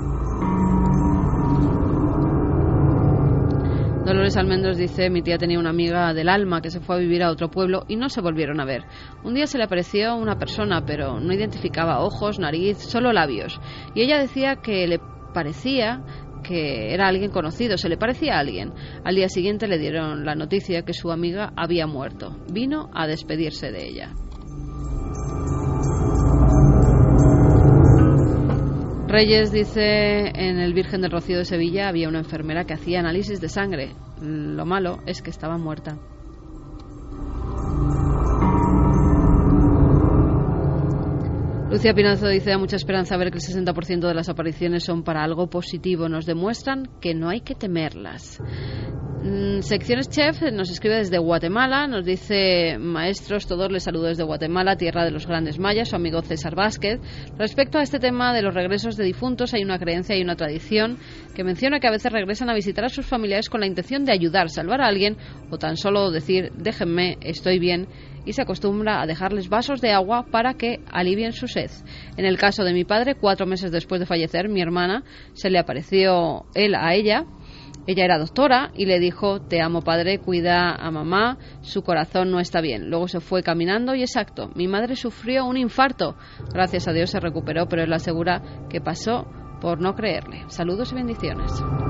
Dolores Almendros dice: mi tía tenía una amiga del alma que se fue a vivir a otro pueblo y no se volvieron a ver. Un día se le apareció una persona, pero no identificaba ojos, nariz, solo labios. Y ella decía que le parecía que era alguien conocido, se le parecía a alguien. Al día siguiente le dieron la noticia que su amiga había muerto. Vino a despedirse de ella. Reyes dice: en el Virgen del Rocío de Sevilla había una enfermera que hacía análisis de sangre. Lo malo es que estaba muerta. Lucía Pinazo dice: da mucha esperanza ver que el 60% de las apariciones son para algo positivo. Nos demuestran que no hay que temerlas. Secciones Chef nos escribe desde Guatemala, nos dice: maestros, todos les saludo desde Guatemala, tierra de los grandes mayas, su amigo César Vázquez. Respecto a este tema de los regresos de difuntos, hay una creencia y una tradición que menciona que a veces regresan a visitar a sus familiares con la intención de ayudar, salvar a alguien o tan solo decir: déjenme, estoy bien, y se acostumbra a dejarles vasos de agua para que alivien su sed. En el caso de mi padre, 4 meses después de fallecer, mi hermana, se le apareció él a ella. Ella era doctora y le dijo: te amo padre, cuida a mamá, su corazón no está bien. Luego se fue caminando y exacto, mi madre sufrió un infarto. Gracias a Dios se recuperó, pero él asegura que pasó por no creerle. Saludos y bendiciones.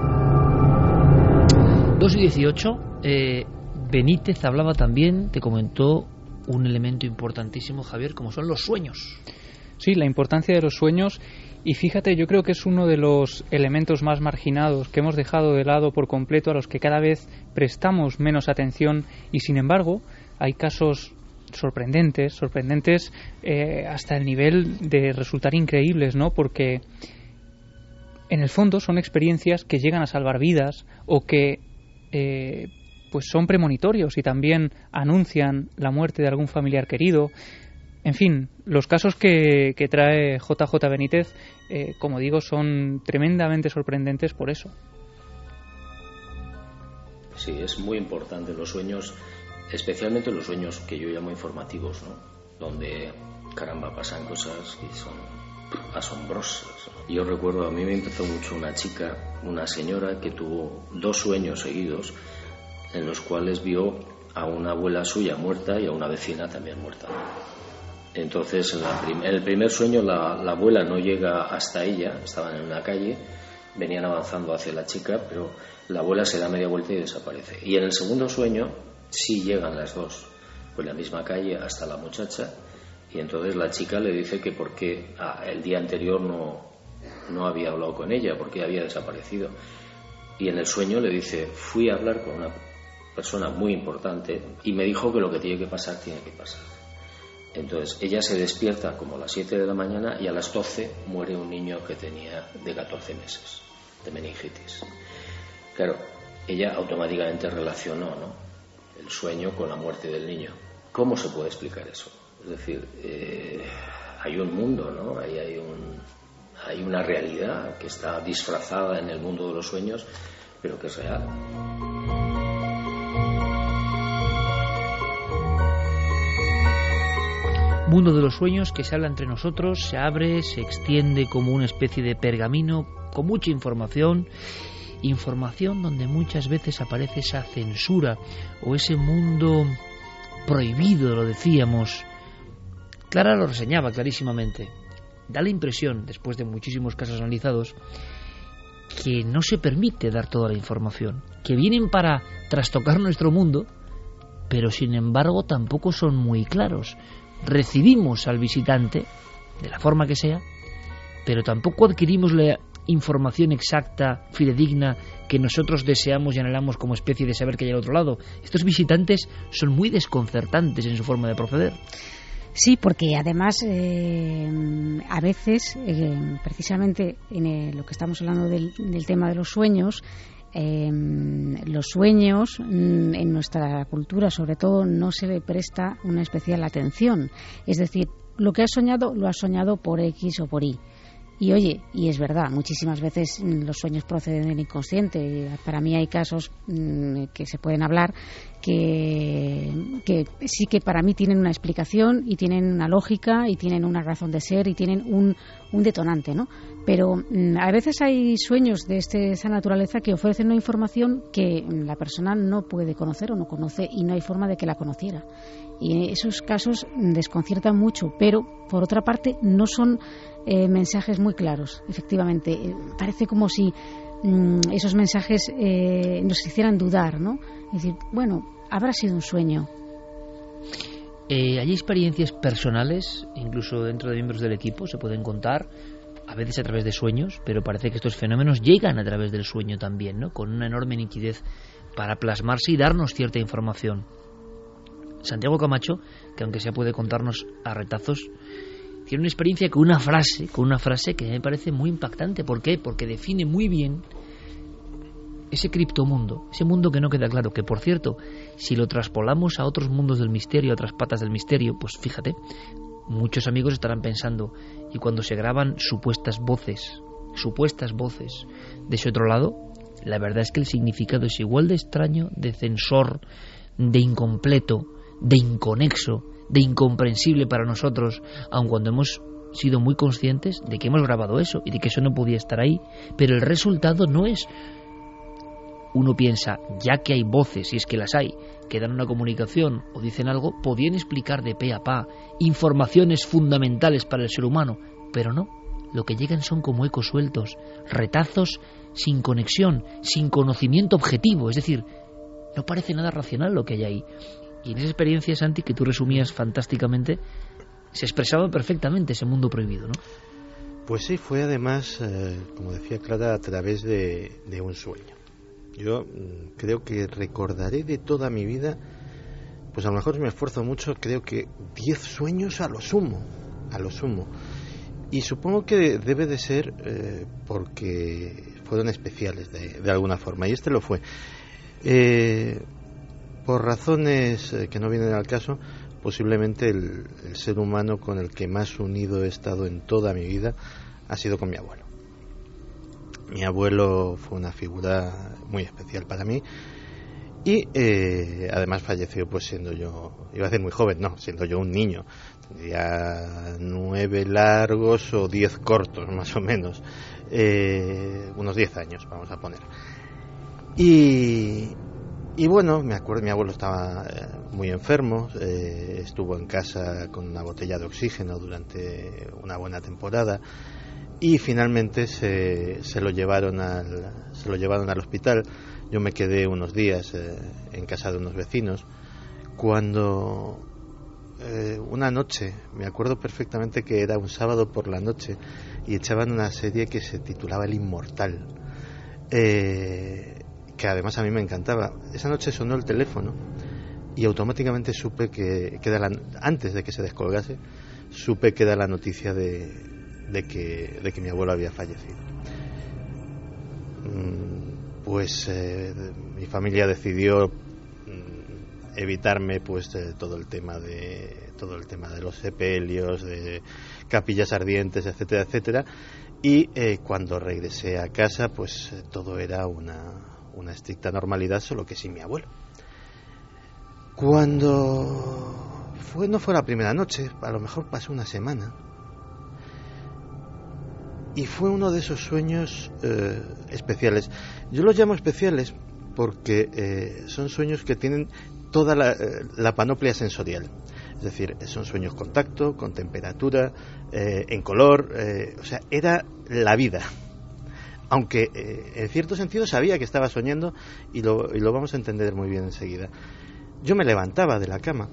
2:18. Benítez hablaba también, te comentó un elemento importantísimo, Javier, como son los sueños. Sí, la importancia de los sueños. Y fíjate, yo creo que es uno de los elementos más marginados que hemos dejado de lado por completo, a los que cada vez prestamos menos atención, y sin embargo hay casos sorprendentes hasta el nivel de resultar increíbles, ¿no? Porque en el fondo son experiencias que llegan a salvar vidas o que pues son premonitorios y también anuncian la muerte de algún familiar querido. En fin, los casos que trae JJ Benítez, como digo, son tremendamente sorprendentes por eso. Sí, es muy importante los sueños, especialmente los sueños que yo llamo informativos, ¿no? Donde, caramba, pasan cosas que son asombrosas. Yo recuerdo, a mí me empezó mucho una chica, una señora que tuvo 2 sueños seguidos en los cuales vio a una abuela suya muerta y a una vecina también muerta. Entonces, en el primer sueño la abuela no llega hasta ella, estaban en una calle, venían avanzando hacia la chica, pero la abuela se da media vuelta y desaparece. Y en el segundo sueño sí llegan las dos, por la misma calle hasta la muchacha, y entonces la chica le dice que por qué el día anterior no había hablado con ella, porque había desaparecido. Y en el sueño le dice: fui a hablar con una persona muy importante y me dijo que lo que tiene que pasar, tiene que pasar. Entonces ella se despierta como a las 7 de la mañana y a las 12 muere un niño que tenía de 14 meses. de meningitis. Claro, ella automáticamente relacionó, ¿no?, el sueño con la muerte del niño. ¿Cómo se puede explicar eso? Es decir, hay un mundo, ¿no? Hay una realidad que está disfrazada en el mundo de los sueños, pero que es real. Mundo de los sueños que se habla entre nosotros, se abre, se extiende como una especie de pergamino con mucha información donde muchas veces aparece esa censura o ese mundo prohibido, lo decíamos. Clara lo reseñaba clarísimamente. Da la impresión, después de muchísimos casos analizados, que no se permite dar toda la información, que vienen para trastocar nuestro mundo, pero sin embargo tampoco son muy claros. Recibimos al visitante, de la forma que sea, pero tampoco adquirimos la información exacta, fidedigna, que nosotros deseamos y anhelamos como especie de saber que hay al otro lado. Estos visitantes son muy desconcertantes en su forma de proceder. Sí, porque además a veces, precisamente en lo que estamos hablando del tema de los sueños, en nuestra cultura sobre todo no se le presta una especial atención. Es decir, lo que has soñado lo has soñado por X o por Y. Y oye, y es verdad, muchísimas veces los sueños proceden del inconsciente. Para mí hay casos que se pueden hablar que sí que para mí tienen una explicación y tienen una lógica y tienen una razón de ser y tienen un detonante, ¿no? Pero a veces hay sueños de esa naturaleza que ofrecen una información que la persona no puede conocer o no conoce y no hay forma de que la conociera. Y esos casos desconciertan mucho, pero por otra parte no son mensajes muy claros. Efectivamente, parece como si esos mensajes nos hicieran dudar, ¿no? Es decir, bueno, habrá sido un sueño. Hay experiencias personales, incluso dentro de miembros del equipo, se pueden contar, a veces a través de sueños, pero parece que estos fenómenos llegan a través del sueño también, ¿no? Con una enorme nitidez para plasmarse y darnos cierta información. Santiago Camacho, que aunque sea puede contarnos a retazos, tiene una experiencia con una frase que me parece muy impactante. ¿Por qué? Porque define muy bien ese criptomundo, ese mundo que no queda claro, que por cierto, si lo traspolamos a otros mundos del misterio, a otras patas del misterio, pues fíjate, muchos amigos estarán pensando, y cuando se graban supuestas voces de ese otro lado, la verdad es que el significado es igual de extraño, de censor, de incompleto, de inconexo, de incomprensible para nosotros, aun cuando hemos sido muy conscientes de que hemos grabado eso y de que eso no podía estar ahí, pero el resultado no es. Uno piensa, ya que hay voces, si es que las hay, que dan una comunicación o dicen algo, podían explicar de pe a pa informaciones fundamentales para el ser humano, pero no, lo que llegan son como ecos sueltos, retazos sin conexión, sin conocimiento objetivo, es decir, no parece nada racional lo que hay ahí. Y en esa experiencia, Santi, que tú resumías fantásticamente, se expresaba perfectamente ese mundo prohibido, ¿no? Pues sí, fue además, como decía Clara, a través de un sueño. Yo creo que recordaré de toda mi vida, pues a lo mejor me esfuerzo mucho, creo que 10 sueños a lo sumo. Y supongo que debe de ser porque fueron especiales de alguna forma, y este lo fue. Por razones que no vienen al caso, posiblemente el ser humano con el que más unido he estado en toda mi vida ha sido con mi abuelo. Mi abuelo fue una figura muy especial para mí y además falleció pues siendo yo, iba a decir muy joven, no, siendo yo un niño. Tendría 9 largos o 10 cortos más o menos, unos 10 años vamos a poner. Y bueno, me acuerdo, mi abuelo estaba muy enfermo, estuvo en casa con una botella de oxígeno durante una buena temporada y finalmente se lo llevaron al hospital. Yo me quedé unos días en casa de unos vecinos cuando una noche, me acuerdo perfectamente que era un sábado por la noche y echaban una serie que se titulaba El Inmortal, que además a mí me encantaba. Esa noche sonó el teléfono y automáticamente supe que antes de que se descolgase, supe que era la noticia de que mi abuelo había fallecido. pues mi familia decidió evitarme pues todo el tema de los sepelios, de capillas ardientes, etcétera, etcétera. Y cuando regresé a casa, pues todo era una estricta normalidad, solo que sin mi abuelo. Cuando no fue la primera noche, a lo mejor pasó una semana, y fue uno de esos sueños especiales. Yo los llamo especiales porque son sueños que tienen toda la panoplia sensorial. Es decir, son sueños con tacto, con temperatura, en color, o sea, era la vida. Aunque en cierto sentido sabía que estaba soñando, y lo vamos a entender muy bien enseguida. Yo me levantaba de la cama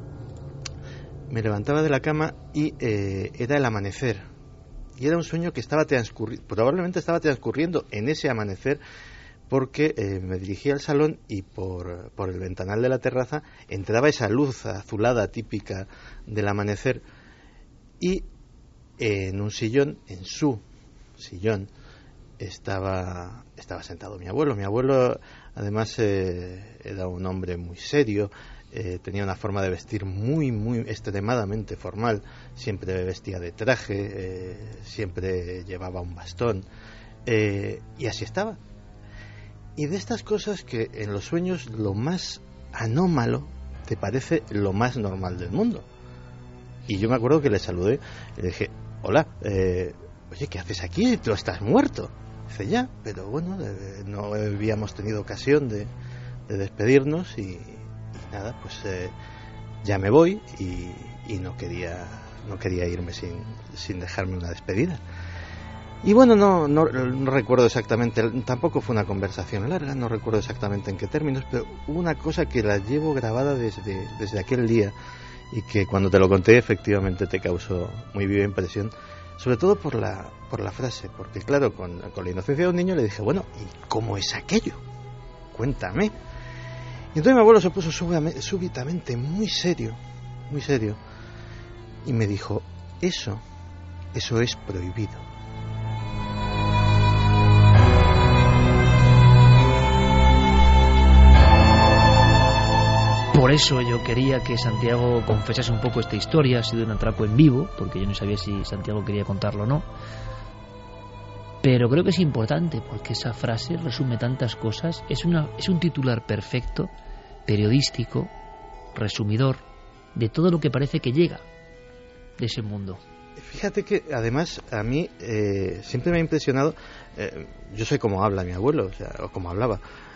y era el amanecer. Y era un sueño que probablemente estaba transcurriendo en ese amanecer, porque me dirigía al salón y por el ventanal de la terraza entraba esa luz azulada típica del amanecer, y en su sillón estaba sentado mi abuelo. Mi abuelo además era un hombre muy serio, tenía una forma de vestir muy extremadamente formal, siempre vestía de traje, siempre llevaba un bastón, y así estaba. Y de estas cosas que en los sueños lo más anómalo te parece lo más normal del mundo. Y yo me acuerdo que le saludé y le dije: hola, oye, ¿qué haces aquí? Tú estás muerto. Dice: ya, pero bueno, no habíamos tenido ocasión de despedirnos y nada, pues ya me voy, y no quería irme sin dejarme una despedida. Y bueno, no recuerdo exactamente, tampoco fue una conversación larga, no recuerdo exactamente en qué términos, pero hubo una cosa que la llevo grabada desde aquel día, y que cuando te lo conté efectivamente te causó muy viva impresión, sobre todo por la frase, porque claro, con la inocencia de un niño le dije: bueno, ¿y cómo es aquello? Cuéntame. Y entonces mi abuelo se puso súbitamente muy serio, y me dijo: eso es prohibido. Por eso yo quería que Santiago confesase un poco esta historia. Ha sido un atraco en vivo, porque yo no sabía si Santiago quería contarlo o no. Pero creo que es importante, porque esa frase resume tantas cosas. Es un titular perfecto, periodístico, resumidor, de todo lo que parece que llega de ese mundo. Fíjate que además a mí siempre me ha impresionado, yo sé cómo habla mi abuelo, o cómo hablaba,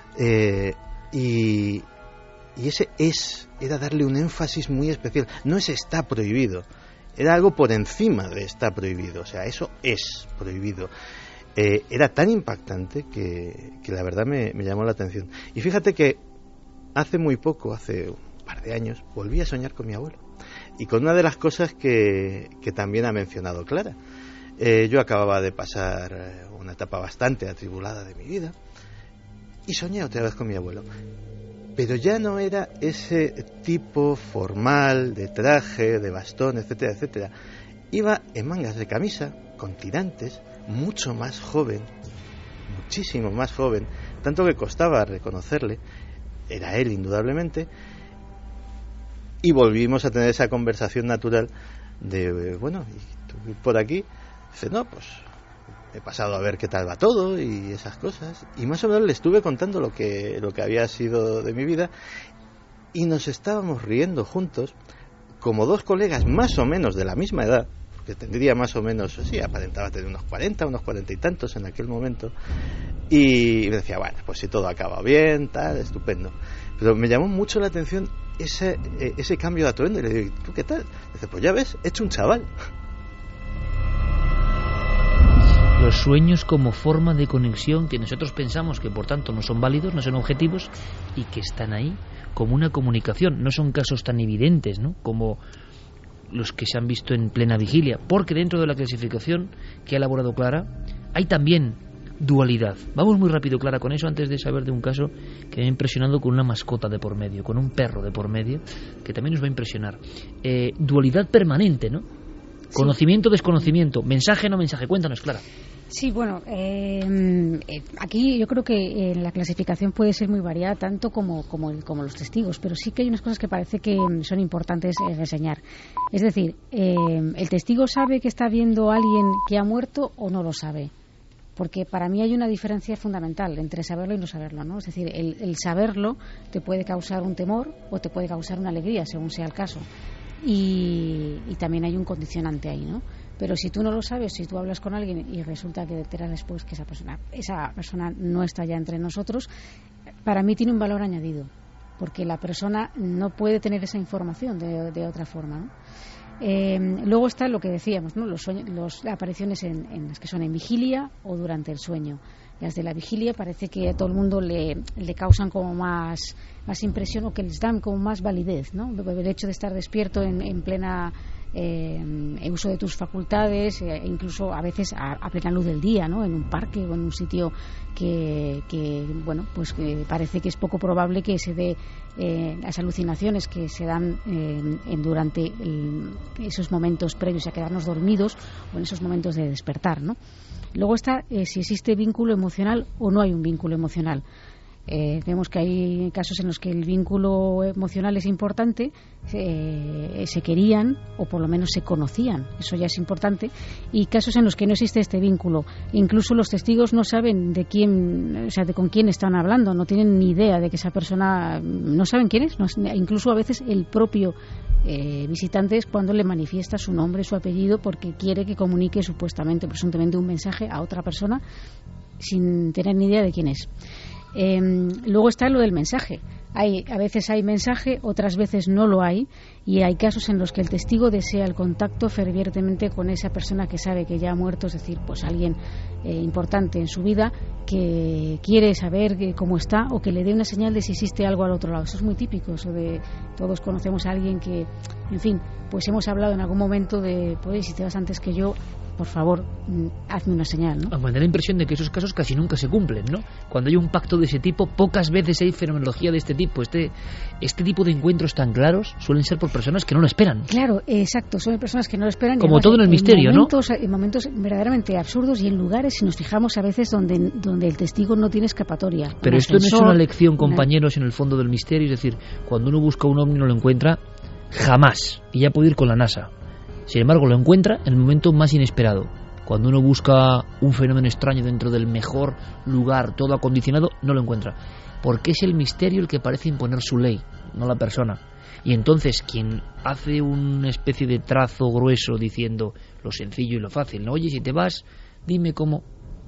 y ese era darle un énfasis muy especial. No es está prohibido, era algo por encima de está prohibido, o sea, eso es prohibido. Era tan impactante que la verdad me llamó la atención. Y fíjate que hace muy poco, hace un par de años, volví a soñar con mi abuelo, y con una de las cosas que también ha mencionado Clara. Yo acababa de pasar una etapa bastante atribulada de mi vida, y soñé otra vez con mi abuelo. Pero ya no era ese tipo formal, de traje, de bastón, etcétera, etcétera. Iba en mangas de camisa, con tirantes, mucho más joven, muchísimo más joven, tanto que costaba reconocerle. Era él, indudablemente. Y volvimos a tener esa conversación natural de, bueno, ¿y tú por aquí? Dice: no, pues he pasado a ver qué tal va todo y esas cosas, y más o menos le estuve contando lo que había sido de mi vida, y nos estábamos riendo juntos como dos colegas más o menos de la misma edad, que tendría más o menos, sí, aparentaba tener unos 40 y tantos en aquel momento, y me decía: bueno, pues si todo acaba bien, tal, estupendo. Pero me llamó mucho la atención ese cambio de atuendo, y le digo: ¿tú qué tal? Dice: pues ya ves, he hecho un chaval. Los sueños como forma de conexión que nosotros pensamos que por tanto no son válidos, no son objetivos, y que están ahí como una comunicación. No son casos tan evidentes, ¿no?, como los que se han visto en plena vigilia, porque dentro de la clasificación que ha elaborado Clara hay también dualidad. Vamos muy rápido, Clara, con eso, antes de saber de un caso que me ha impresionado, con una mascota de por medio, con un perro de por medio, que también nos va a impresionar. Dualidad permanente, ¿no? Conocimiento, desconocimiento, mensaje, no mensaje. Cuéntanos, Clara. Sí, bueno, aquí yo creo que la clasificación puede ser muy variada, tanto como los testigos, pero sí que hay unas cosas que parece que son importantes reseñar. Es decir, ¿el testigo sabe que está viendo a alguien que ha muerto o no lo sabe? Porque para mí hay una diferencia fundamental entre saberlo y no saberlo, ¿no? Es decir, el saberlo te puede causar un temor o te puede causar una alegría, según sea el caso. Y también hay un condicionante ahí, ¿no? Pero si tú no lo sabes, si tú hablas con alguien y resulta que te enteras después que esa persona no está ya entre nosotros, para mí tiene un valor añadido, porque la persona no puede tener esa información de otra forma, ¿no? Luego está lo que decíamos, ¿no? Las apariciones en las que son en vigilia o durante el sueño. Las de la vigilia parece que a todo el mundo le causan como más impresión, o que les dan como más validez, ¿no? El hecho de estar despierto en plena uso de tus facultades, incluso a veces a plena luz del día, ¿no? En un parque o en un sitio que bueno, pues que parece que es poco probable que se dé las alucinaciones que se dan durante esos momentos previos a quedarnos dormidos o en esos momentos de despertar, ¿no? Luego está si existe vínculo emocional o no hay un vínculo emocional. Vemos que hay casos en los que el vínculo emocional es importante, se querían o por lo menos se conocían, eso ya es importante, y casos en los que no existe este vínculo. Incluso los testigos no saben de con quién están hablando, no tienen ni idea de que esa persona, no saben quién es, incluso a veces el propio visitante es cuando le manifiesta su nombre, su apellido, porque quiere que comunique supuestamente, presuntamente, un mensaje a otra persona sin tener ni idea de quién es. Luego está lo del mensaje. A veces hay mensaje, otras veces no lo hay, y hay casos en los que el testigo desea el contacto fervientemente con esa persona que sabe que ya ha muerto, es decir, pues alguien importante en su vida que quiere saber cómo está o que le dé una señal de si existe algo al otro lado. Eso es muy típico, eso de todos conocemos a alguien que, en fin, pues hemos hablado en algún momento de, pues si te vas antes que yo, por favor, hazme una señal, ¿no? Me da la impresión de que esos casos casi nunca se cumplen, ¿no? Cuando hay un pacto de ese tipo, pocas veces hay fenomenología de este tipo. Este tipo de encuentros tan claros suelen ser por personas que no lo esperan. Claro, exacto, son personas que no lo esperan. Como todo en el misterio, ¿no? En momentos verdaderamente absurdos y en lugares, si nos fijamos a veces, donde el testigo no tiene escapatoria. Pero esto no es una lección, compañeros, en el fondo del misterio. Es decir, cuando uno busca un ovni y no lo encuentra, jamás. Y ya puede ir con la NASA. Sin embargo, lo encuentra en el momento más inesperado. Cuando uno busca un fenómeno extraño dentro del mejor lugar, todo acondicionado, no lo encuentra. Porque es el misterio el que parece imponer su ley, no la persona. Y entonces, quien hace una especie de trazo grueso diciendo lo sencillo y lo fácil, ¿no? Oye, si te vas, dime cómo.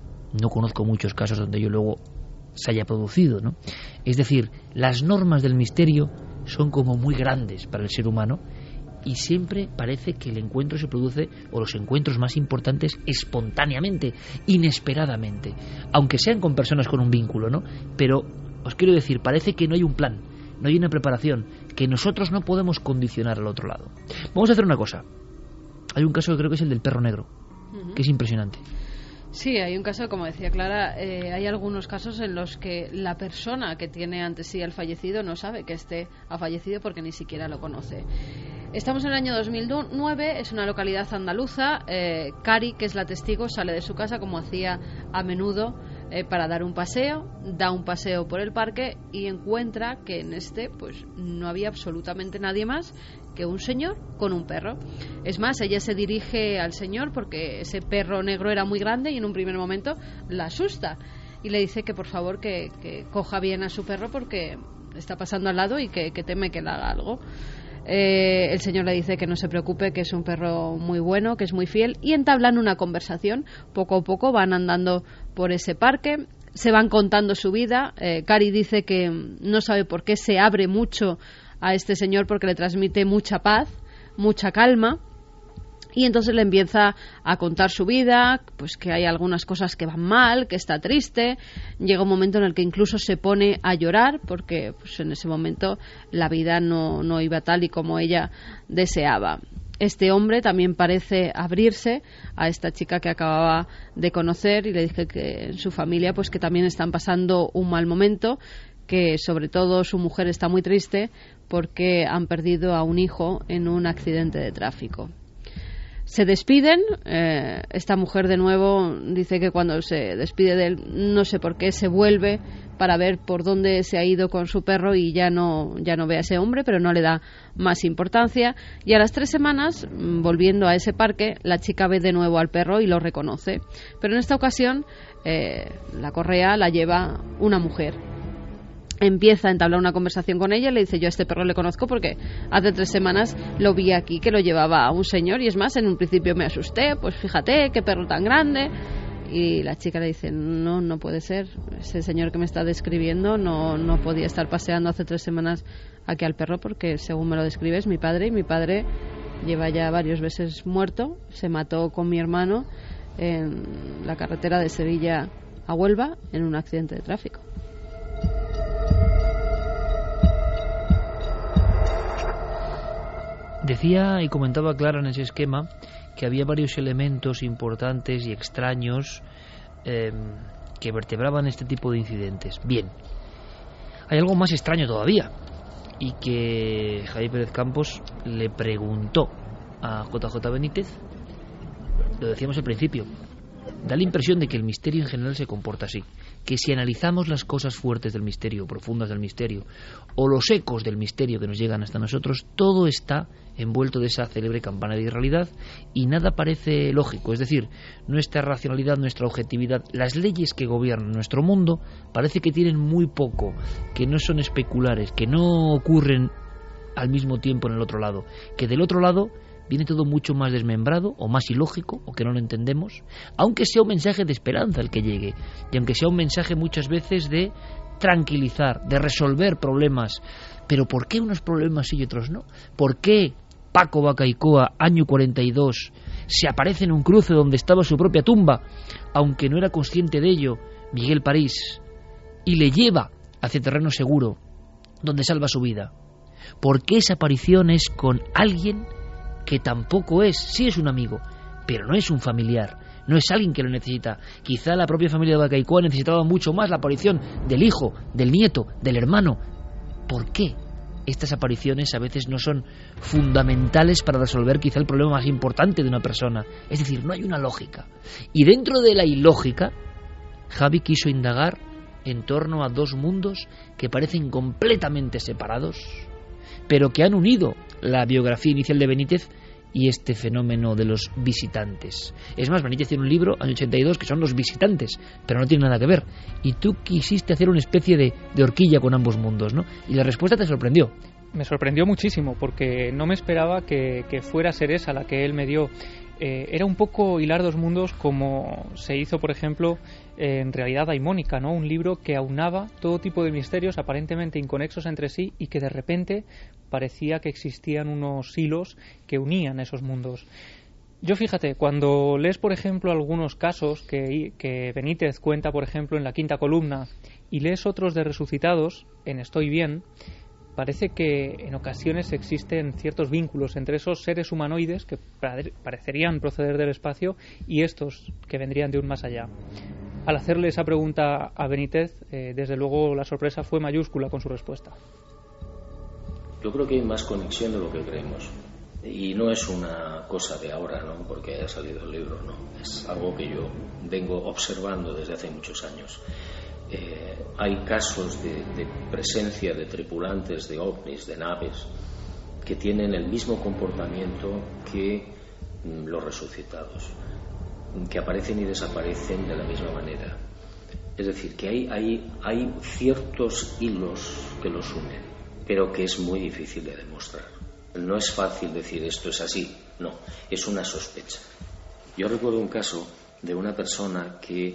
No conozco muchos casos donde yo luego se haya producido, ¿no? Es decir, las normas del misterio son como muy grandes para el ser humano. Y siempre parece que el encuentro se produce, o los encuentros más importantes, espontáneamente, inesperadamente, aunque sean con personas con un vínculo, ¿no? Pero os quiero decir, parece que no hay un plan, no hay una preparación, que nosotros no podemos condicionar al otro lado. Vamos a hacer una cosa. Hay un caso que creo que es el del perro negro, que es impresionante. Sí, hay un caso, como decía Clara, hay algunos casos en los que la persona que tiene ante sí al fallecido no sabe que ha fallecido porque ni siquiera lo conoce. Estamos en el año 2009, es una localidad andaluza. Cari, que es la testigo, sale de su casa como hacía a menudo para dar un paseo, da un paseo por el parque y encuentra que en pues no había absolutamente nadie más que un señor con un perro. Es más, ella se dirige al señor porque ese perro negro era muy grande y en un primer momento la asusta y le dice que por favor que coja bien a su perro porque está pasando al lado y que teme que le haga algo. El señor le dice que no se preocupe, que es un perro muy bueno, que es muy fiel, y entablan una conversación. Poco a poco van andando por ese parque, se van contando su vida. Cari dice que no sabe por qué se abre mucho a este señor porque le transmite mucha paz, mucha calma. Y entonces le empieza a contar su vida, pues que hay algunas cosas que van mal, que está triste. Llega un momento en el que incluso se pone a llorar porque pues en ese momento la vida no iba tal y como ella deseaba. Este hombre también parece abrirse a esta chica que acababa de conocer y le dice que en su familia pues que también están pasando un mal momento, que sobre todo su mujer está muy triste porque han perdido a un hijo en un accidente de tráfico. Se despiden, esta mujer de nuevo dice que cuando se despide de él, no sé por qué, se vuelve para ver por dónde se ha ido con su perro y ya no ve a ese hombre, pero no le da más importancia. Y a las 3 semanas, volviendo a ese parque, la chica ve de nuevo al perro y lo reconoce. Pero en esta ocasión, la correa la lleva una mujer. Empieza a entablar una conversación con ella y le dice: yo a este perro le conozco porque hace 3 semanas lo vi aquí, que lo llevaba a un señor, y es más, en un principio me asusté, pues fíjate, qué perro tan grande. Y la chica le dice: no puede ser, ese señor que me está describiendo no podía estar paseando hace 3 semanas aquí al perro, porque según me lo describes, mi padre, y mi padre lleva ya varios veces muerto, se mató con mi hermano en la carretera de Sevilla a Huelva en un accidente de tráfico. Decía y comentaba Clara en ese esquema que había varios elementos importantes y extraños que vertebraban este tipo de incidentes. Bien, hay algo más extraño todavía, y que Javier Pérez Campos le preguntó a JJ Benítez. Lo decíamos al principio, da la impresión de que el misterio en general se comporta así, que si analizamos las cosas fuertes del misterio, profundas del misterio, o los ecos del misterio que nos llegan hasta nosotros, todo está envuelto de esa célebre campana de irrealidad y nada parece lógico. Es decir, nuestra racionalidad, nuestra objetividad, las leyes que gobiernan nuestro mundo parece que tienen muy poco, que no son especulares, que no ocurren al mismo tiempo en el otro lado, que del otro lado viene todo mucho más desmembrado o más ilógico, o que no lo entendemos, aunque sea un mensaje de esperanza el que llegue, y aunque sea un mensaje muchas veces de tranquilizar, de resolver problemas. Pero ¿por qué unos problemas y otros no? ¿Por qué Paco Bacaicoa, año 42, se aparece en un cruce donde estaba su propia tumba, aunque no era consciente de ello, Miguel París, y le lleva hacia terreno seguro, donde salva su vida? ¿Por qué esa aparición es con alguien que tampoco es, sí es un amigo, pero no es un familiar, no es alguien que lo necesita? Quizá la propia familia de Bacaicoa necesitaba mucho más la aparición del hijo, del nieto, del hermano. ¿Por qué estas apariciones a veces no son fundamentales para resolver quizá el problema más importante de una persona? Es decir, no hay una lógica. Y dentro de la ilógica, Javi quiso indagar en torno a 2 mundos que parecen completamente separados, pero que han unido la biografía inicial de Benítez y este fenómeno de los visitantes. Es más, Benítez tiene un libro, año 82, que son Los visitantes, pero no tiene nada que ver. Y tú quisiste hacer una especie de horquilla con ambos mundos, ¿no? Y la respuesta te sorprendió. Me sorprendió muchísimo, porque no me esperaba que fuera a ser esa la que él me dio. Era un poco hilar 2 mundos, como se hizo, por ejemplo, en Realidad Daimónica, ¿no? Un libro que aunaba todo tipo de misterios aparentemente inconexos entre sí y que de repente parecía que existían unos hilos que unían esos mundos. Yo, fíjate, cuando lees, por ejemplo, algunos casos que Benítez cuenta, por ejemplo, en la 5ª columna, y lees otros de resucitados, en Estoy bien, parece que en ocasiones existen ciertos vínculos entre esos seres humanoides que parecerían proceder del espacio y estos que vendrían de un más allá. Al hacerle esa pregunta a Benítez, desde luego la sorpresa fue mayúscula con su respuesta. Yo creo que hay más conexión de lo que creemos. Y no es una cosa de ahora, ¿no? Porque haya salido el libro, no. Es algo que yo vengo observando desde hace muchos años. Hay casos de presencia de tripulantes de ovnis, de naves, que tienen el mismo comportamiento que los resucitados, que aparecen y desaparecen de la misma manera. Es decir, que hay ciertos hilos que los unen, pero que es muy difícil de demostrar. No es fácil decir esto es así, no, es una sospecha. Yo recuerdo un caso de una persona que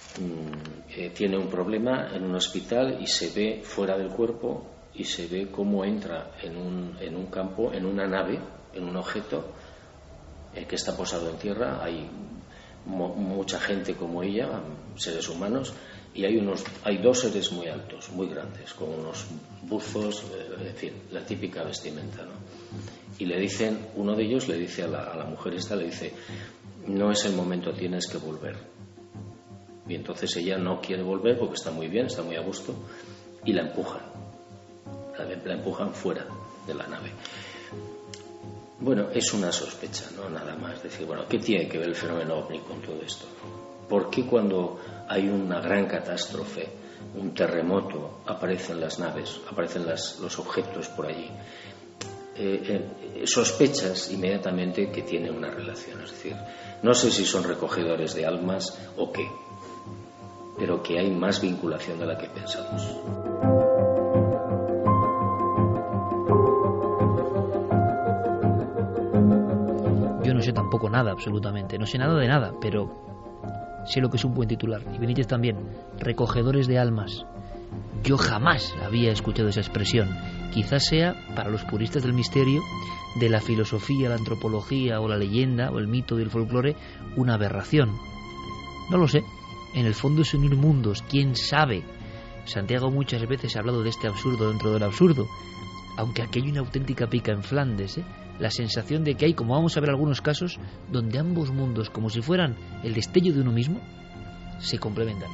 tiene un problema en un hospital y se ve fuera del cuerpo y se ve cómo entra en un campo, en una nave, en un objeto que está posado en tierra. Hay mucha gente como ella, seres humanos, y hay 2 seres muy altos, muy grandes, con unos buzos, en fin, la típica vestimenta, ¿no? Y le dicen, uno de ellos le dice a la mujer esta, le dice: no es el momento, tienes que volver. Y entonces ella no quiere volver porque está muy bien, está muy a gusto, y la empujan fuera de la nave. Bueno, es una sospecha, no nada más. Decir, bueno, ¿qué tiene que ver el fenómeno ovni con todo esto? ¿Por qué cuando hay una gran catástrofe, un terremoto, aparecen las naves, aparecen los objetos por allí? Sospechas inmediatamente que tiene una relación. Es decir, no sé si son recogedores de almas o qué, pero que hay más vinculación de la que pensamos. Yo no sé tampoco nada, absolutamente. No sé nada de nada, pero sé lo que es un buen titular. Y Benítez también. Recogedores de almas. Yo jamás había escuchado esa expresión. Quizás sea, para los puristas del misterio, de la filosofía, la antropología o la leyenda o el mito y el folclore, una aberración. No lo sé. En el fondo es unir mundos. ¿Quién sabe? Santiago muchas veces ha hablado de este absurdo dentro del absurdo. Aunque aquí hay una auténtica pica en Flandes, la sensación de que hay, como vamos a ver algunos casos, donde ambos mundos, como si fueran el destello de uno mismo, se complementan.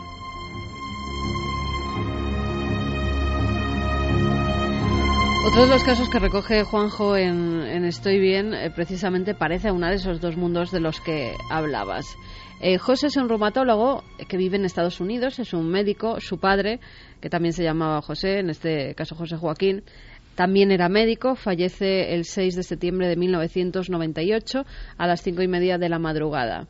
Otro de los casos que recoge Juanjo en Estoy Bien, precisamente parece aunar esos dos mundos de los que hablabas. José es un reumatólogo que vive en Estados Unidos, es un médico, su padre, que también se llamaba José, en este caso José Joaquín, también era médico, fallece el 6 de septiembre de 1998 a las 5:30 de la madrugada.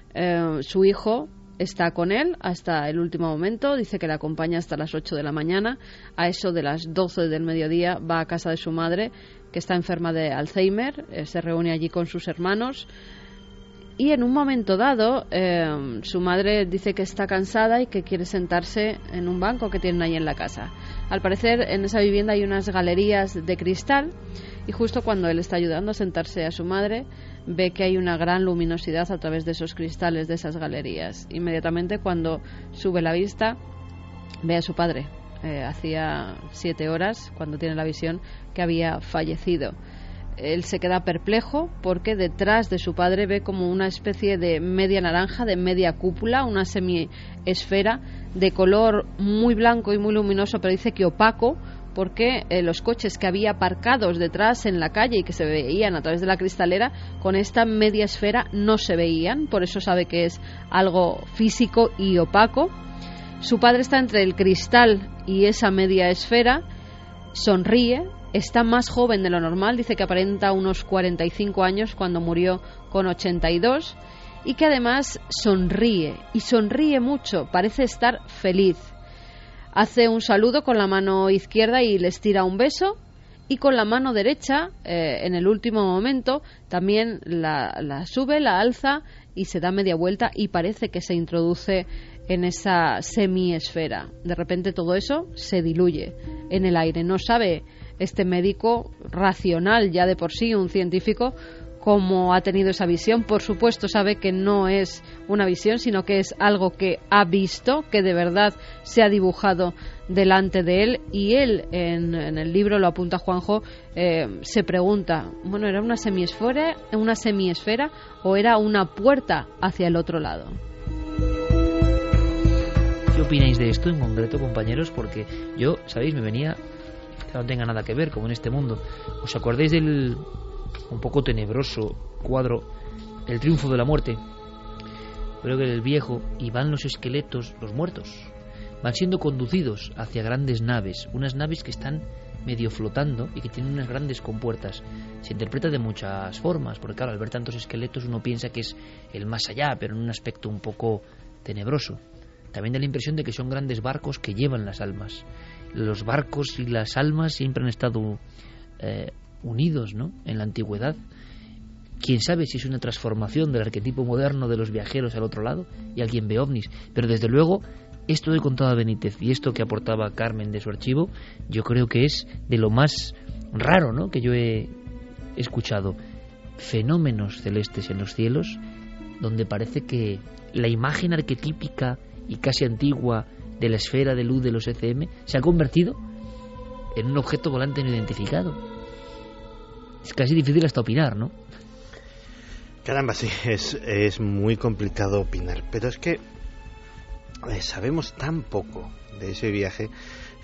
Su hijo está con él hasta el último momento, dice que le acompaña hasta las 8 de la mañana, a eso de las 12 del mediodía va a casa de su madre, que está enferma de Alzheimer, se reúne allí con sus hermanos, y en un momento dado su madre dice que está cansada y que quiere sentarse en un banco que tienen ahí en la casa. Al parecer en esa vivienda hay unas galerías de cristal y justo cuando él está ayudando a sentarse a su madre ve que hay una gran luminosidad a través de esos cristales de esas galerías. Inmediatamente cuando sube la vista ve a su padre. Hacía 7 horas cuando tiene la visión que había fallecido. Él se queda perplejo porque detrás de su padre ve como una especie de media naranja, de media cúpula, una semiesfera de color muy blanco y muy luminoso, pero dice que opaco, porque los coches que había aparcados detrás en la calle y que se veían a través de la cristalera, con esta media esfera no se veían, por eso sabe que es algo físico y opaco. Su padre está entre el cristal y esa media esfera, sonríe, está más joven de lo normal, dice que aparenta unos 45 años cuando murió con 82 y que además sonríe, y sonríe mucho, parece estar feliz. Hace un saludo con la mano izquierda y les tira un beso, y con la mano derecha, en el último momento, también la sube, la alza y se da media vuelta y parece que se introduce en esa semiesfera. De repente todo eso se diluye en el aire. No sabe este médico racional, ya de por sí un científico, cómo ha tenido esa visión. Por supuesto sabe que no es una visión, sino que es algo que ha visto, que de verdad se ha dibujado delante de él, y él en el libro, lo apunta Juanjo, se pregunta, bueno, ¿era una semiesfera o era una puerta hacia el otro lado? ¿Qué opináis de esto en concreto, compañeros? Porque yo, sabéis, me venía, que no tenga nada que ver, como en este mundo. ¿Os acordáis del un poco tenebroso cuadro El triunfo de la muerte? Creo que el viejo, y van los esqueletos, los muertos, van siendo conducidos hacia grandes naves, unas naves que están medio flotando y que tienen unas grandes compuertas. Se interpreta de muchas formas, porque claro, al ver tantos esqueletos uno piensa que es el más allá, pero en un aspecto un poco tenebroso. También da la impresión de que son grandes barcos que llevan las almas. Los barcos y las almas siempre han estado unidos, ¿no?, en la antigüedad. Quién sabe si es una transformación del arquetipo moderno de los viajeros al otro lado y alguien ve ovnis, pero desde luego esto que contaba Benítez y esto que aportaba Carmen de su archivo, yo creo que es de lo más raro, ¿no?, que yo he escuchado. Fenómenos celestes en los cielos donde parece que la imagen arquetípica y casi antigua de la esfera de luz de los ECM se ha convertido en un objeto volante no identificado. Es casi difícil hasta opinar, ¿no? Caramba, sí, es muy complicado opinar, pero es que sabemos tan poco de ese viaje.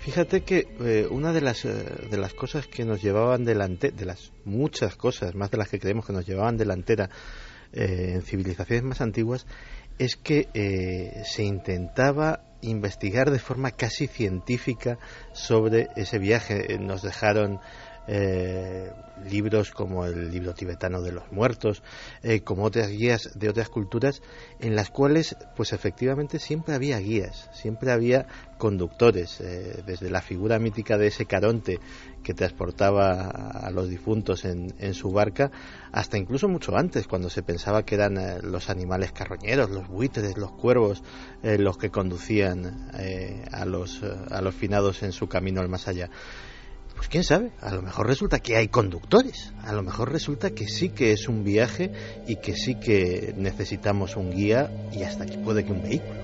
Fíjate que una de las cosas que nos llevaban delante, de las muchas cosas, más de las que creemos que nos llevaban delantera en civilizaciones más antiguas, es que se intentaba investigar de forma casi científica sobre ese viaje. Nos dejaron libros como el libro tibetano de los muertos, como otras guías de otras culturas, en las cuales pues efectivamente siempre había guías, siempre había conductores, desde la figura mítica de ese Caronte que transportaba a los difuntos en su barca, hasta incluso mucho antes, cuando se pensaba que eran los animales carroñeros, los buitres, los cuervos, los que conducían a los finados en su camino al más allá. Pues quién sabe, a lo mejor resulta que hay conductores, a lo mejor resulta que sí que es un viaje y que sí que necesitamos un guía y hasta que puede que un vehículo.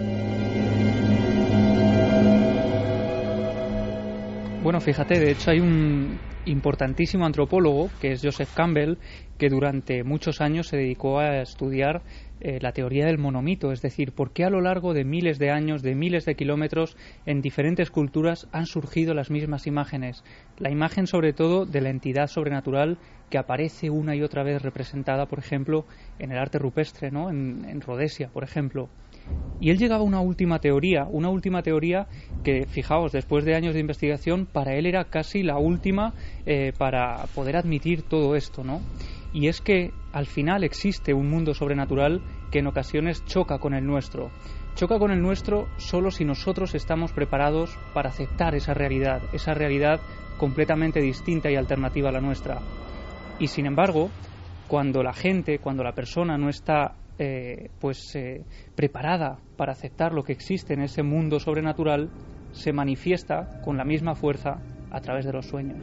Bueno, fíjate, de hecho hay un importantísimo antropólogo, que es Joseph Campbell, que durante muchos años se dedicó a estudiar la teoría del monomito, es decir, por qué a lo largo de miles de años, de miles de kilómetros, en diferentes culturas han surgido las mismas imágenes. La imagen, sobre todo, de la entidad sobrenatural que aparece una y otra vez representada, por ejemplo, en el arte rupestre, ¿no? En Rhodesia, por ejemplo. Y él llegaba a una última teoría que, fijaos, después de años de investigación, para él era casi la última para poder admitir todo esto, ¿no? Y es que al final existe un mundo sobrenatural que en ocasiones choca con el nuestro. Choca con el nuestro solo si nosotros estamos preparados para aceptar esa realidad completamente distinta y alternativa a la nuestra. Y sin embargo, cuando la persona no está preparada para aceptar lo que existe en ese mundo sobrenatural, se manifiesta con la misma fuerza a través de los sueños.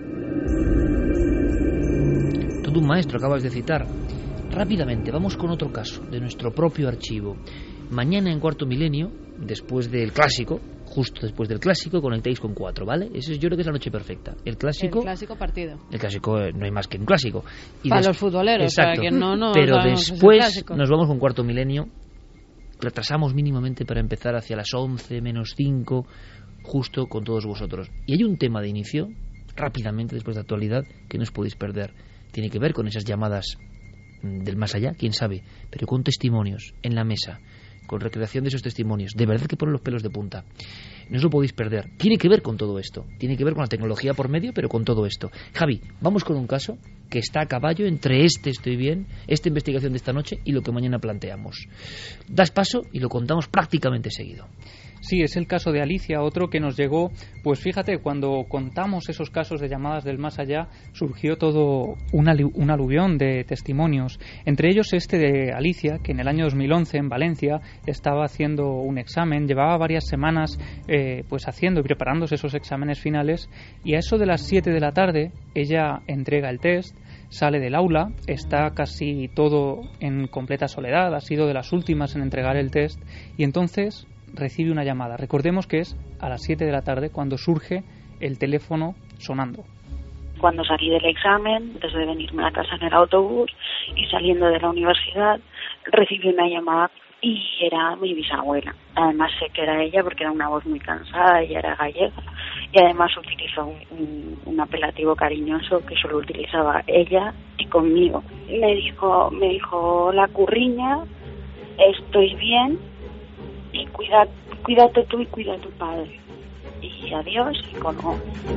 Todo un maestro acabas de citar. Rápidamente, vamos con otro caso de nuestro propio archivo. Mañana en Cuarto Milenio, después del clásico, justo después del clásico, conectáis con 4, ¿vale? Eso yo creo que es la noche perfecta. El clásico partido. El clásico no hay más que un clásico. Y para los futboleros, exacto, para que no pero después nos vamos con Cuarto Milenio, retrasamos mínimamente para empezar hacia las 11 menos 5, justo con todos vosotros. Y hay un tema de inicio, rápidamente después de actualidad, que no os podéis perder. Tiene que ver con esas llamadas del más allá, quién sabe, pero con testimonios en la mesa, con recreación de esos testimonios, de verdad que ponen los pelos de punta. No os lo podéis perder. Tiene que ver con todo esto, tiene que ver con la tecnología por medio, pero con todo esto. Javi, vamos con un caso que está a caballo entre estoy bien, esta investigación de esta noche y lo que mañana planteamos. Das paso y lo contamos prácticamente seguido. Sí, es el caso de Alicia, otro que nos llegó, pues fíjate, cuando contamos esos casos de llamadas del más allá, surgió todo un aluvión de testimonios. Entre ellos este de Alicia, que en el año 2011 en Valencia estaba haciendo un examen, llevaba varias semanas pues haciendo y preparándose esos exámenes finales, y a eso de las 7 de la tarde ella entrega el test, sale del aula, está casi todo en completa soledad, ha sido de las últimas en entregar el test, y entonces recibe una llamada. Recordemos que es a las 7 de la tarde cuando surge el teléfono sonando. Cuando salí del examen, desde de venirme a casa en el autobús y saliendo de la universidad, recibí una llamada y era mi bisabuela. Además sé que era ella porque era una voz muy cansada, ella era gallega y además utilizó un apelativo cariñoso que solo utilizaba ella y conmigo. Me dijo la curriña, estoy bien, y cuídate tú y cuida a tu padre. Y adiós, y colgó.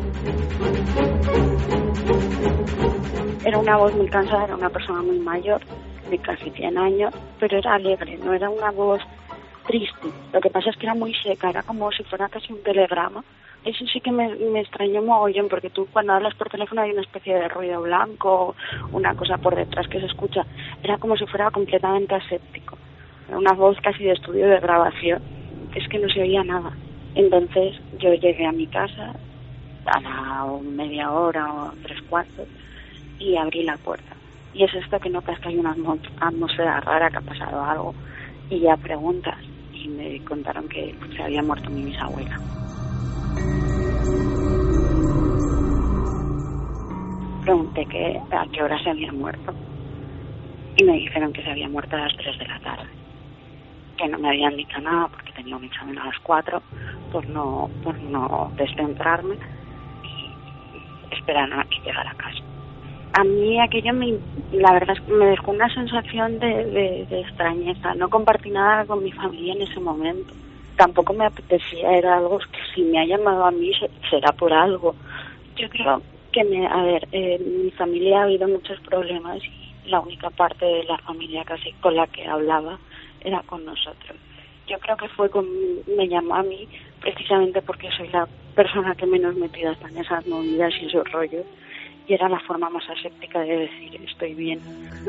Era una voz muy cansada, era una persona muy mayor, de casi 100 años, pero era alegre, no era una voz triste. Lo que pasa es que era muy seca, era como si fuera casi un telegrama. Eso sí que me extrañó mogollón, porque tú cuando hablas por teléfono hay una especie de ruido blanco, una cosa por detrás que se escucha. Era como si fuera completamente aséptico. Una voz casi de estudio de grabación, es que no se oía nada. Entonces yo llegué a mi casa a la media hora o 3/4 y abrí la puerta. Y es esto que notas que hay una atmósfera rara, que ha pasado algo, y ya preguntas, y me contaron que se había muerto mi bisabuela. Pregunté a qué hora se había muerto y me dijeron que se había muerto a las 3 de la tarde. Que no me habían dicho nada porque tenía un examen a las 4 por no descentrarme y esperar a que llegara a casa. A mí aquello la verdad es que me dejó una sensación de extrañeza. No compartí nada con mi familia en ese momento. Tampoco me apetecía, era algo que si me ha llamado a mí será por algo. Yo creo que mi familia ha habido muchos problemas y la única parte de la familia casi con la que hablaba era con nosotros. Yo creo que me llamó a mí precisamente porque soy la persona que menos metida está en esas movidas y esos rollos, y era la forma más aséptica de decir estoy bien.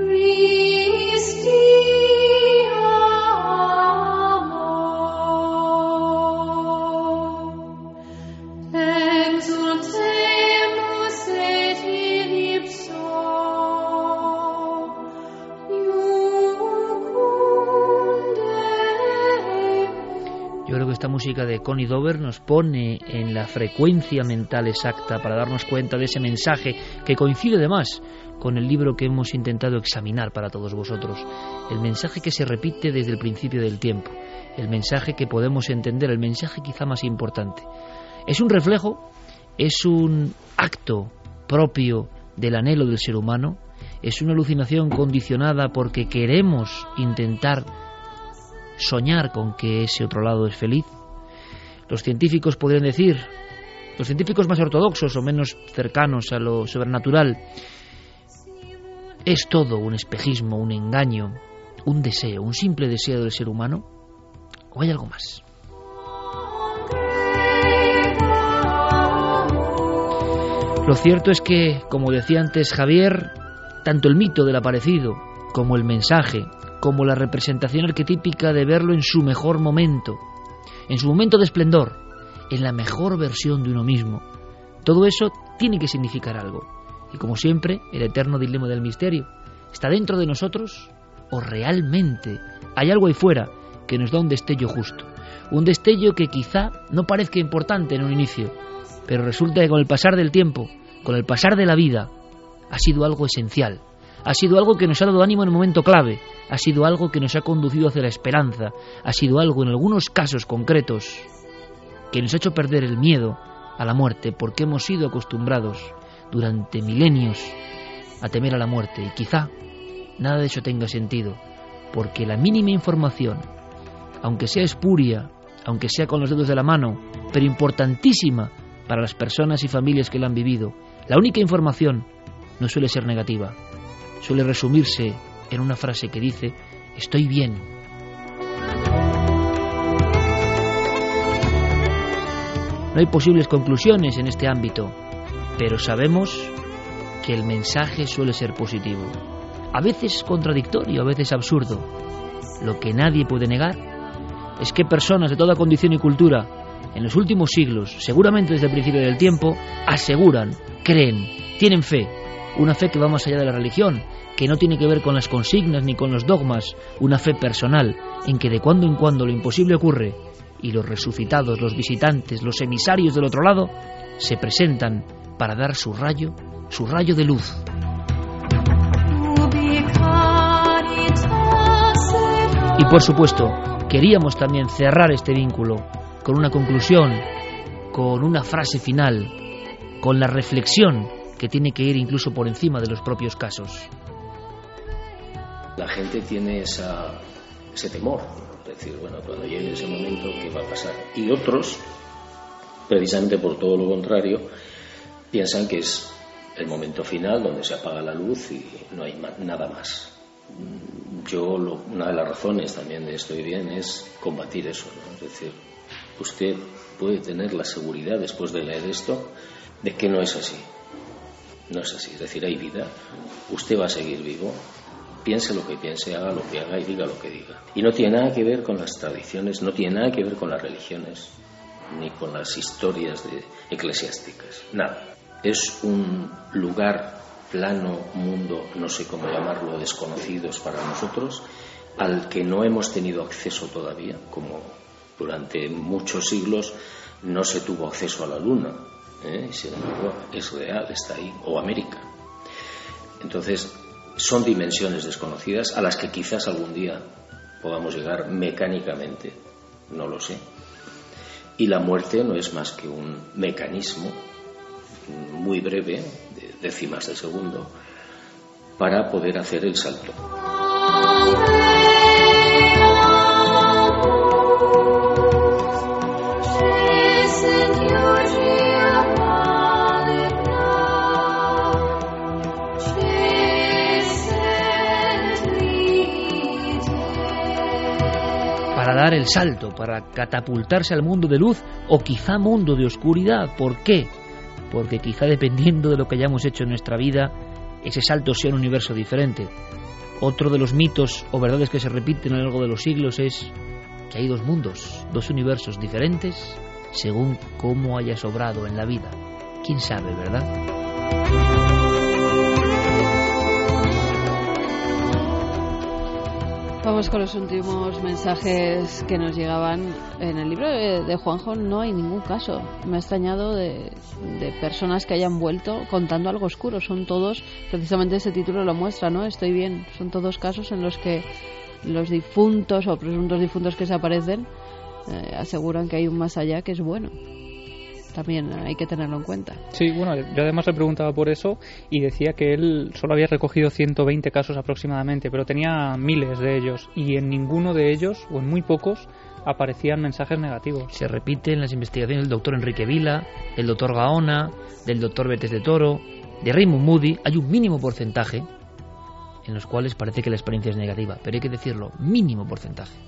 Yo creo que esta música de Connie Dover nos pone en la frecuencia mental exacta para darnos cuenta de ese mensaje que coincide además con el libro que hemos intentado examinar para todos vosotros. El mensaje que se repite desde el principio del tiempo, el mensaje que podemos entender, el mensaje quizá más importante. Es un reflejo, es un acto propio del anhelo del ser humano, es una alucinación condicionada porque queremos intentar soñar con que ese otro lado es feliz. Los científicos podrían decir, los científicos más ortodoxos o menos cercanos a lo sobrenatural, ¿es todo un espejismo, un engaño, un deseo, un simple deseo del ser humano? ¿O hay algo más? Lo cierto es que, como decía antes Javier, tanto el mito del aparecido como el mensaje, como la representación arquetípica de verlo en su mejor momento, en su momento de esplendor, en la mejor versión de uno mismo, todo eso tiene que significar algo. Y como siempre, el eterno dilema del misterio, ¿está dentro de nosotros o realmente hay algo ahí fuera que nos da un destello justo? Un destello que quizá no parezca importante en un inicio, pero resulta que con el pasar del tiempo, con el pasar de la vida, ha sido algo esencial, ha sido algo que nos ha dado ánimo en un momento clave, ha sido algo que nos ha conducido hacia la esperanza, ha sido algo en algunos casos concretos que nos ha hecho perder el miedo a la muerte, porque hemos sido acostumbrados durante milenios a temer a la muerte, y quizá nada de eso tenga sentido, porque la mínima información, aunque sea espuria, aunque sea con los dedos de la mano, pero importantísima para las personas y familias que la han vivido, la única información no suele ser negativa, suele resumirse en una frase que dice: estoy bien. No hay posibles conclusiones en este ámbito, pero sabemos que el mensaje suele ser positivo, a veces contradictorio, a veces absurdo. Lo que nadie puede negar es que personas de toda condición y cultura, en los últimos siglos, seguramente desde el principio del tiempo, aseguran, creen, tienen fe, una fe que va más allá de la religión, que no tiene que ver con las consignas ni con los dogmas, una fe personal, en que de cuando en cuando lo imposible ocurre, y los resucitados, los visitantes, los emisarios del otro lado, se presentan para dar su rayo de luz. Y por supuesto, queríamos también cerrar este vínculo con una conclusión, con una frase final, con la reflexión que tiene que ir incluso por encima de los propios casos. La gente tiene ese temor, es decir, bueno, cuando llegue ese momento, ¿qué va a pasar? Y otros, precisamente por todo lo contrario, piensan que es el momento final donde se apaga la luz y no hay nada más. Una de las razones también de Estoy Bien es combatir eso, ¿no? Es decir, usted puede tener la seguridad después de leer esto de que no es así. No es así, es decir, hay vida, usted va a seguir vivo, piense lo que piense, haga lo que haga y diga lo que diga. Y no tiene nada que ver con las tradiciones, no tiene nada que ver con las religiones, ni con las historias eclesiásticas, nada. Es un lugar, plano, mundo, no sé cómo llamarlo, desconocidos para nosotros, al que no hemos tenido acceso todavía, como durante muchos siglos no se tuvo acceso a la Luna. Sin embargo, es real, está ahí, o América. Entonces, son dimensiones desconocidas a las que quizás algún día podamos llegar mecánicamente, no lo sé. Y la muerte no es más que un mecanismo muy breve, de décimas de segundo, para poder hacer el salto. Para dar el salto, para catapultarse al mundo de luz o quizá mundo de oscuridad. ¿Por qué? Porque quizá dependiendo de lo que hayamos hecho en nuestra vida, ese salto sea un universo diferente. Otro de los mitos o verdades que se repiten a lo largo de los siglos es que hay dos mundos, dos universos diferentes según cómo hayas obrado en la vida. ¿Quién sabe, verdad? Vamos con los últimos mensajes que nos llegaban. En el libro de Juanjo no hay ningún caso. Me ha extrañado de personas que hayan vuelto contando algo oscuro. Son todos, precisamente ese título lo muestra, ¿no? Estoy bien. Son todos casos en los que los difuntos o presuntos difuntos que se aparecen aseguran que hay un más allá que es bueno. También hay que tenerlo en cuenta. Sí, bueno, yo además le preguntaba por eso y decía que él solo había recogido 120 casos aproximadamente, pero tenía miles de ellos y en ninguno de ellos, o en muy pocos, aparecían mensajes negativos. Se repiten las investigaciones del doctor Enrique Vila, del doctor Gaona, del doctor Betes de Toro, de Raymond Moody. Hay un mínimo porcentaje en los cuales parece que la experiencia es negativa, pero hay que decirlo, mínimo porcentaje.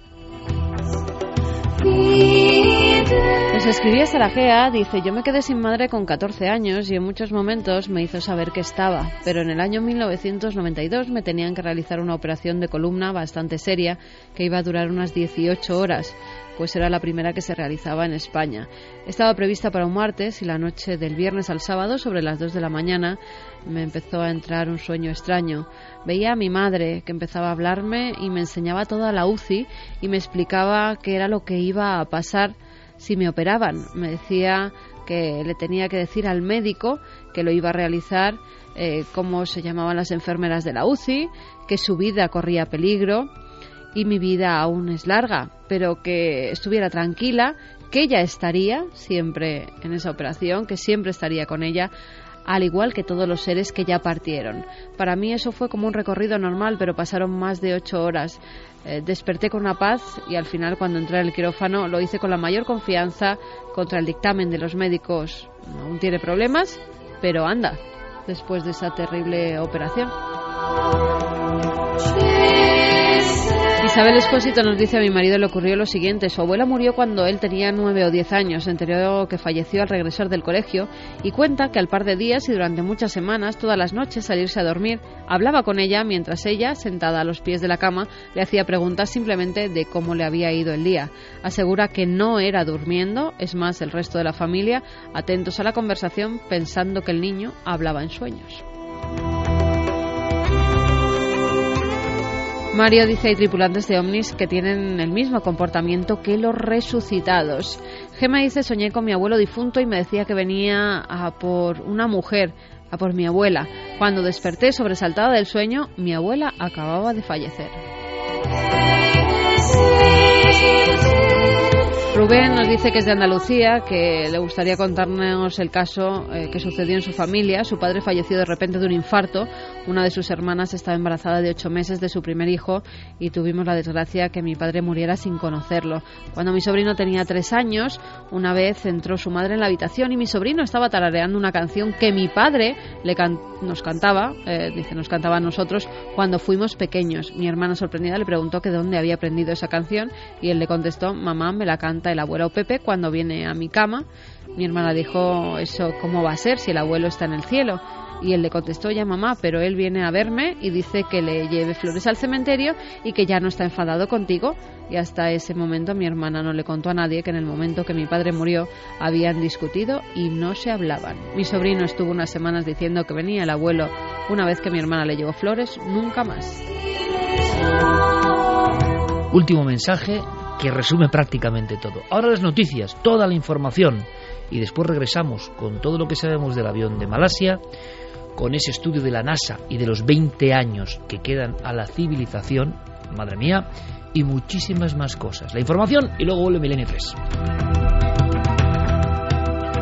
Nos escribía Sara Gea, dice: yo me quedé sin madre con 14 años y en muchos momentos me hizo saber que estaba, pero en el año 1992 me tenían que realizar una operación de columna bastante seria que iba a durar unas 18 horas, pues era la primera que se realizaba en España. Estaba prevista para un martes y la noche del viernes al sábado, sobre las 2 de la mañana, me empezó a entrar un sueño extraño. Veía a mi madre que empezaba a hablarme y me enseñaba toda la UCI y me explicaba qué era lo que iba a pasar si me operaban. Me decía que le tenía que decir al médico que lo iba a realizar, cómo se llamaban las enfermeras de la UCI, que su vida corría peligro y mi vida aún es larga, pero que estuviera tranquila, que ella estaría siempre en esa operación, que siempre estaría con ella, al igual que todos los seres que ya partieron. Para mí eso fue como un recorrido normal, pero pasaron más de 8 horas. Desperté con una paz y al final, cuando entré al quirófano, lo hice con la mayor confianza. Contra el dictamen de los médicos aún tiene problemas, pero anda, después de esa terrible operación. Isabel Espósito nos dice: a mi marido le ocurrió lo siguiente. Su abuela murió cuando él tenía 9 o 10 años. Se enteró que falleció al regresar del colegio y cuenta que al par de días y durante muchas semanas, todas las noches, al irse a dormir, hablaba con ella mientras ella, sentada a los pies de la cama, le hacía preguntas simplemente de cómo le había ido el día. Asegura que no era durmiendo, es más, el resto de la familia, atentos a la conversación, pensando que el niño hablaba en sueños. Mario dice: hay tripulantes de ovnis que tienen el mismo comportamiento que los resucitados. Gema dice: soñé con mi abuelo difunto y me decía que venía a por una mujer, a por mi abuela. Cuando desperté sobresaltada del sueño, mi abuela acababa de fallecer. Rubén nos dice que es de Andalucía, que le gustaría contarnos el caso que sucedió en su familia. Su padre falleció de repente de un infarto. Una de sus hermanas estaba embarazada de 8 meses de su primer hijo y tuvimos la desgracia que mi padre muriera sin conocerlo. Cuando mi sobrino tenía 3 años, una vez entró su madre en la habitación y mi sobrino estaba tarareando una canción que mi padre nos cantaba, nos cantaba a nosotros cuando fuimos pequeños. Mi hermana, sorprendida, le preguntó que de dónde había aprendido esa canción y él le contestó: mamá, me la canta el abuelo Pepe cuando viene a mi cama. Mi hermana dijo: ¿eso cómo va a ser si el abuelo está en el cielo? Y él le contestó: ya mamá, pero él viene a verme y dice que le lleve flores al cementerio y que ya no está enfadado contigo. Y hasta ese momento mi hermana no le contó a nadie que en el momento que mi padre murió habían discutido y no se hablaban. Mi sobrino estuvo unas semanas diciendo que venía el abuelo. Una vez que mi hermana le llevó flores, nunca más. Último mensaje que resume prácticamente todo. Ahora las noticias, toda la información, y después regresamos con todo lo que sabemos del avión de Malasia, con ese estudio de la NASA y de los 20 años que quedan a la civilización, madre mía, y muchísimas más cosas. La información y luego vuelve Milenio 3.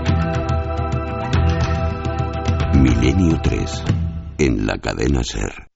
Milenio 3 en la cadena SER.